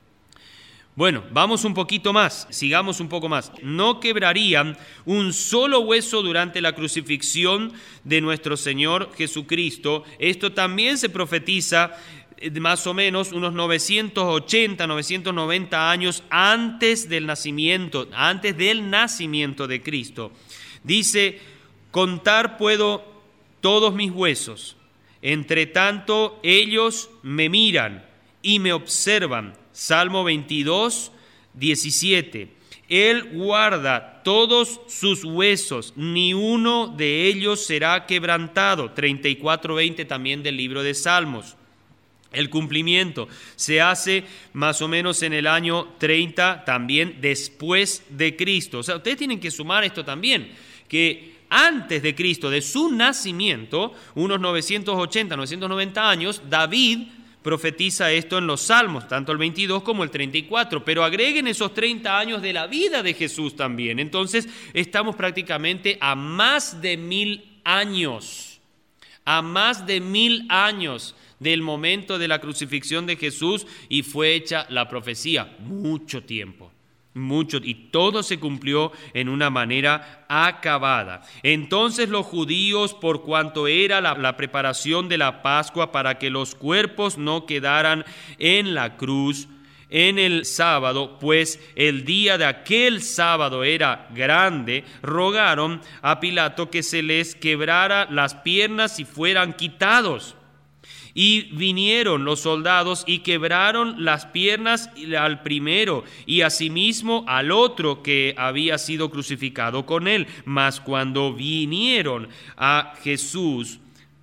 Bueno, vamos un poquito más, sigamos un poco más. No quebrarían un solo hueso durante la crucifixión de nuestro Señor Jesucristo. Esto también se profetiza más o menos unos novecientos ochenta, novecientos noventa años antes del nacimiento, antes del nacimiento de Cristo. Dice: contar puedo todos mis huesos, entre tanto ellos me miran y me observan. Salmo veintidós, diecisiete. Él guarda todos sus huesos, ni uno de ellos será quebrantado. treinta y cuatro, veinte también del libro de Salmos. El cumplimiento se hace más o menos en el año treinta, también después de Cristo. O sea, ustedes tienen que sumar esto también, que antes de Cristo, de su nacimiento, unos novecientos ochenta, novecientos noventa años, David profetiza esto en los Salmos, tanto el veintidós como el treinta y cuatro, pero agreguen esos treinta años de la vida de Jesús también. Entonces, estamos prácticamente a más de mil años, a más de mil años del momento de la crucifixión de Jesús, y fue hecha la profecía mucho tiempo. Mucho, y todo se cumplió en una manera acabada. Entonces los judíos, por cuanto era la, la preparación de la Pascua para que los cuerpos no quedaran en la cruz, en el sábado, pues el día de aquel sábado era grande, rogaron a Pilato que se les quebrara las piernas y fueran quitados. Y vinieron los soldados y quebraron las piernas al primero y asimismo al otro que había sido crucificado con él. Mas cuando vinieron a Jesús,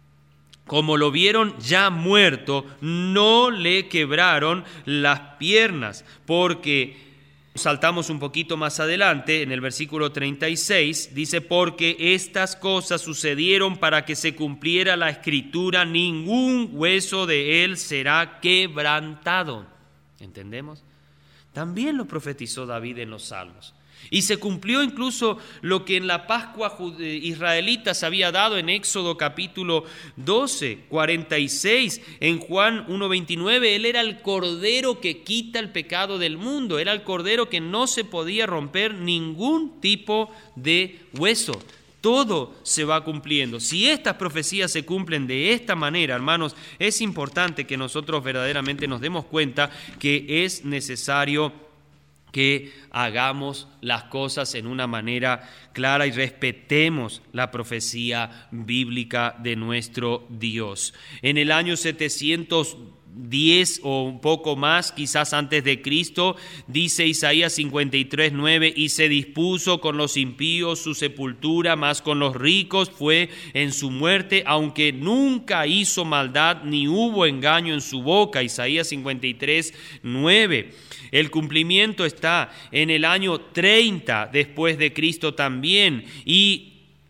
como lo vieron ya muerto, no le quebraron las piernas, porque saltamos un poquito más adelante, en el versículo treinta y seis, dice, porque estas cosas sucedieron para que se cumpliera la escritura, ningún hueso de él será quebrantado. ¿Entendemos? También lo profetizó David en los Salmos. Y se cumplió incluso lo que en la Pascua israelita se había dado en Éxodo capítulo doce, cuarenta y seis, en Juan uno veintinueve. Él era el cordero que quita el pecado del mundo, era el cordero que no se podía romper ningún tipo de hueso. Todo se va cumpliendo. Si estas profecías se cumplen de esta manera, hermanos, es importante que nosotros verdaderamente nos demos cuenta que es necesario que hagamos las cosas en una manera clara y respetemos la profecía bíblica de nuestro Dios. En el año setecientos diez o un poco más, quizás antes de Cristo, dice Isaías cincuenta y tres, nueve, y se dispuso con los impíos su sepultura, mas con los ricos fue en su muerte, aunque nunca hizo maldad ni hubo engaño en su boca. Isaías cincuenta y tres, nueve. El cumplimiento está en el año treinta después de Cristo también, y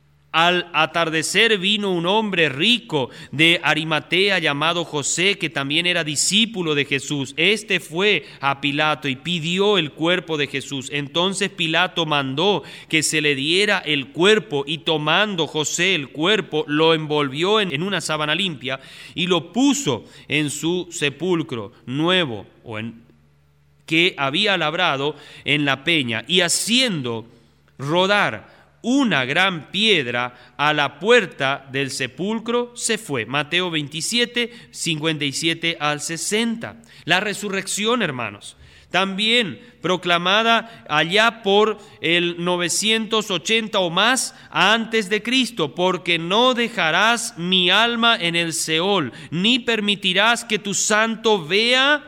al atardecer vino un hombre rico de Arimatea llamado José, que también era discípulo de Jesús. Este fue a Pilato y pidió el cuerpo de Jesús. Entonces Pilato mandó que se le diera el cuerpo, y tomando José el cuerpo, lo envolvió en una sábana limpia y lo puso en su sepulcro nuevo o en que había labrado en la peña, y haciendo rodar una gran piedra a la puerta del sepulcro, se fue. Mateo veintisiete, cincuenta y siete al sesenta. La resurrección, hermanos, también proclamada allá por el novecientos ochenta o más antes de Cristo, porque no dejarás mi alma en el Seol, ni permitirás que tu santo vea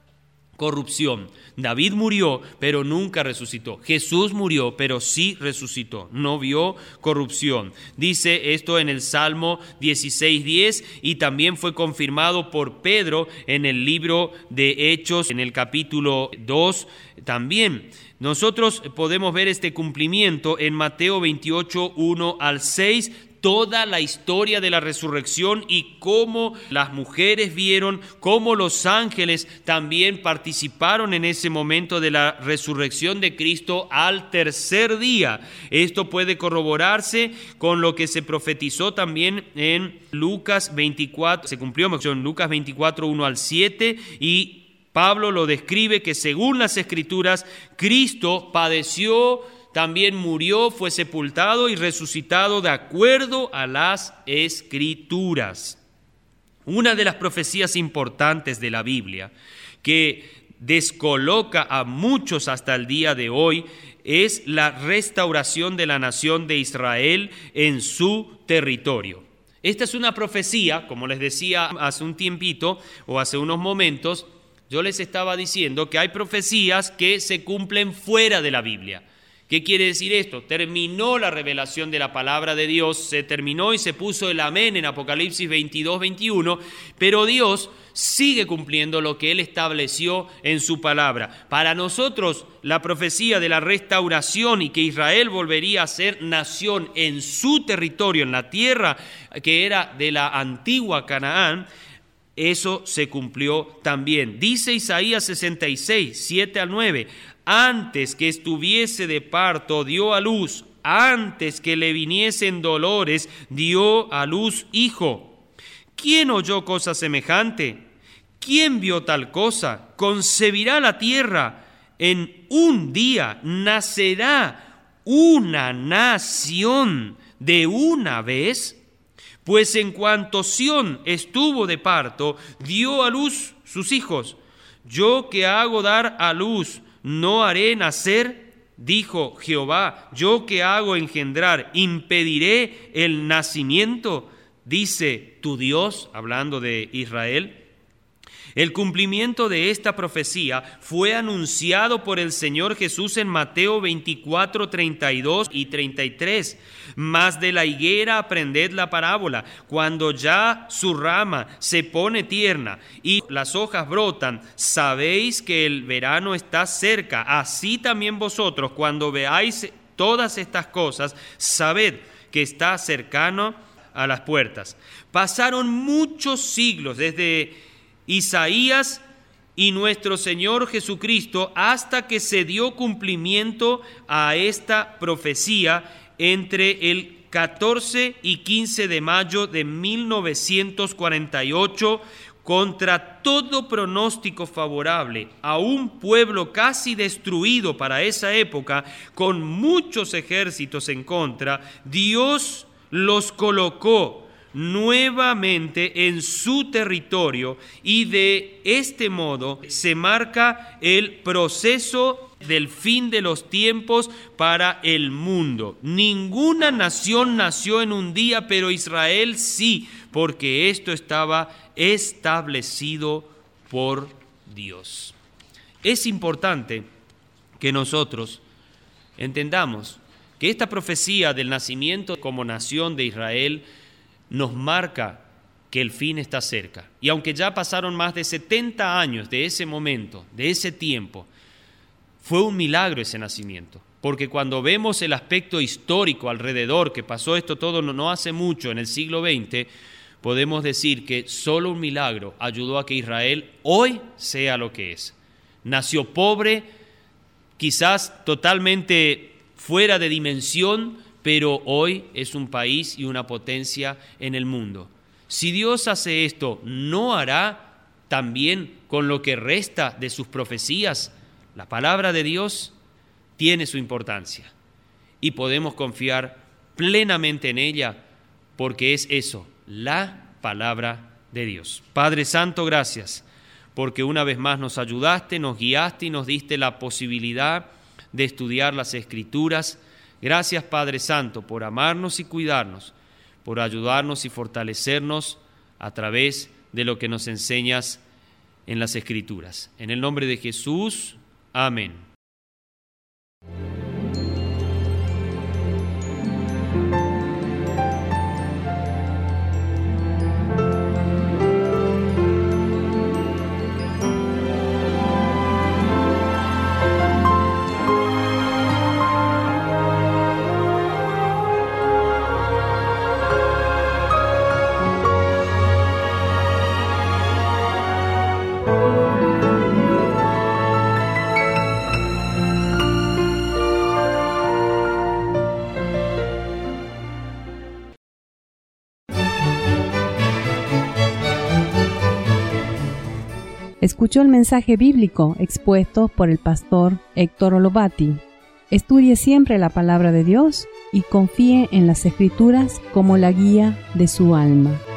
corrupción. David murió, pero nunca resucitó. Jesús murió, pero sí resucitó. No vio corrupción. Dice esto en el Salmo dieciséis, diez, y también fue confirmado por Pedro en el libro de Hechos, en el capítulo dos también. Nosotros podemos ver este cumplimiento en Mateo veintiocho, uno al seis, toda la historia de la resurrección y cómo las mujeres vieron, cómo los ángeles también participaron en ese momento de la resurrección de Cristo al tercer día. Esto puede corroborarse con lo que se profetizó también en Lucas veinticuatro, se cumplió en Lucas veinticuatro, uno al siete, y Pablo lo describe que según las Escrituras, Cristo padeció, también murió, fue sepultado y resucitado de acuerdo a las Escrituras. Una de las profecías importantes de la Biblia que descoloca a muchos hasta el día de hoy es la restauración de la nación de Israel en su territorio. Esta es una profecía, como les decía hace un tiempito o hace unos momentos, yo les estaba diciendo que hay profecías que se cumplen fuera de la Biblia. ¿Qué quiere decir esto? Terminó la revelación de la palabra de Dios, se terminó y se puso el amén en Apocalipsis veintidós, veintiuno, pero Dios sigue cumpliendo lo que Él estableció en su palabra. Para nosotros, la profecía de la restauración y que Israel volvería a ser nación en su territorio, en la tierra que era de la antigua Canaán, eso se cumplió también. Dice Isaías sesenta y seis, siete al nueve, antes que estuviese de parto dio a luz, antes que le viniesen dolores dio a luz hijo. ¿Quién oyó cosa semejante? ¿Quién vio tal cosa? Concebirá la tierra, en un día nacerá una nación de una vez. Pues en cuanto Sión estuvo de parto, dio a luz sus hijos. Yo que hago dar a luz, ¿no haré nacer? Dijo Jehová. Yo que hago engendrar, ¿impediré el nacimiento? Dice tu Dios, hablando de Israel. El cumplimiento de esta profecía fue anunciado por el Señor Jesús en Mateo veinticuatro, treinta y dos y treinta y tres. Mas de la higuera aprended la parábola. Cuando ya su rama se pone tierna y las hojas brotan, sabéis que el verano está cerca. Así también vosotros, cuando veáis todas estas cosas, sabed que está cercano a las puertas. Pasaron muchos siglos desde Isaías y nuestro Señor Jesucristo hasta que se dio cumplimiento a esta profecía entre el catorce y quince de mayo de mil novecientos cuarenta y ocho, contra todo pronóstico favorable, a un pueblo casi destruido para esa época, con muchos ejércitos en contra. Dios los colocó nuevamente en su territorio y de este modo se marca el proceso del fin de los tiempos para el mundo. Ninguna nación nació en un día, pero Israel sí, porque esto estaba establecido por Dios. Es importante que nosotros entendamos que esta profecía del nacimiento como nación de Israel nos marca que el fin está cerca. Y aunque ya pasaron más de setenta años de ese momento, de ese tiempo, fue un milagro ese nacimiento. Porque cuando vemos el aspecto histórico alrededor, que pasó esto todo no, no hace mucho, en el siglo veinte, podemos decir que solo un milagro ayudó a que Israel hoy sea lo que es. Nació pobre, quizás totalmente fuera de dimensión, pero hoy es un país y una potencia en el mundo. Si Dios hace esto, ¿no hará también con lo que resta de sus profecías? La palabra de Dios tiene su importancia y podemos confiar plenamente en ella porque es eso, la palabra de Dios. Padre Santo, gracias porque una vez más nos ayudaste, nos guiaste y nos diste la posibilidad de estudiar las Escrituras. Gracias, Padre Santo, por amarnos y cuidarnos, por ayudarnos y fortalecernos a través de lo que nos enseñas en las Escrituras. En el nombre de Jesús, amén. Escuchó el mensaje bíblico expuesto por el pastor Héctor Olovati. Estudie siempre la palabra de Dios y confíe en las Escrituras como la guía de su alma.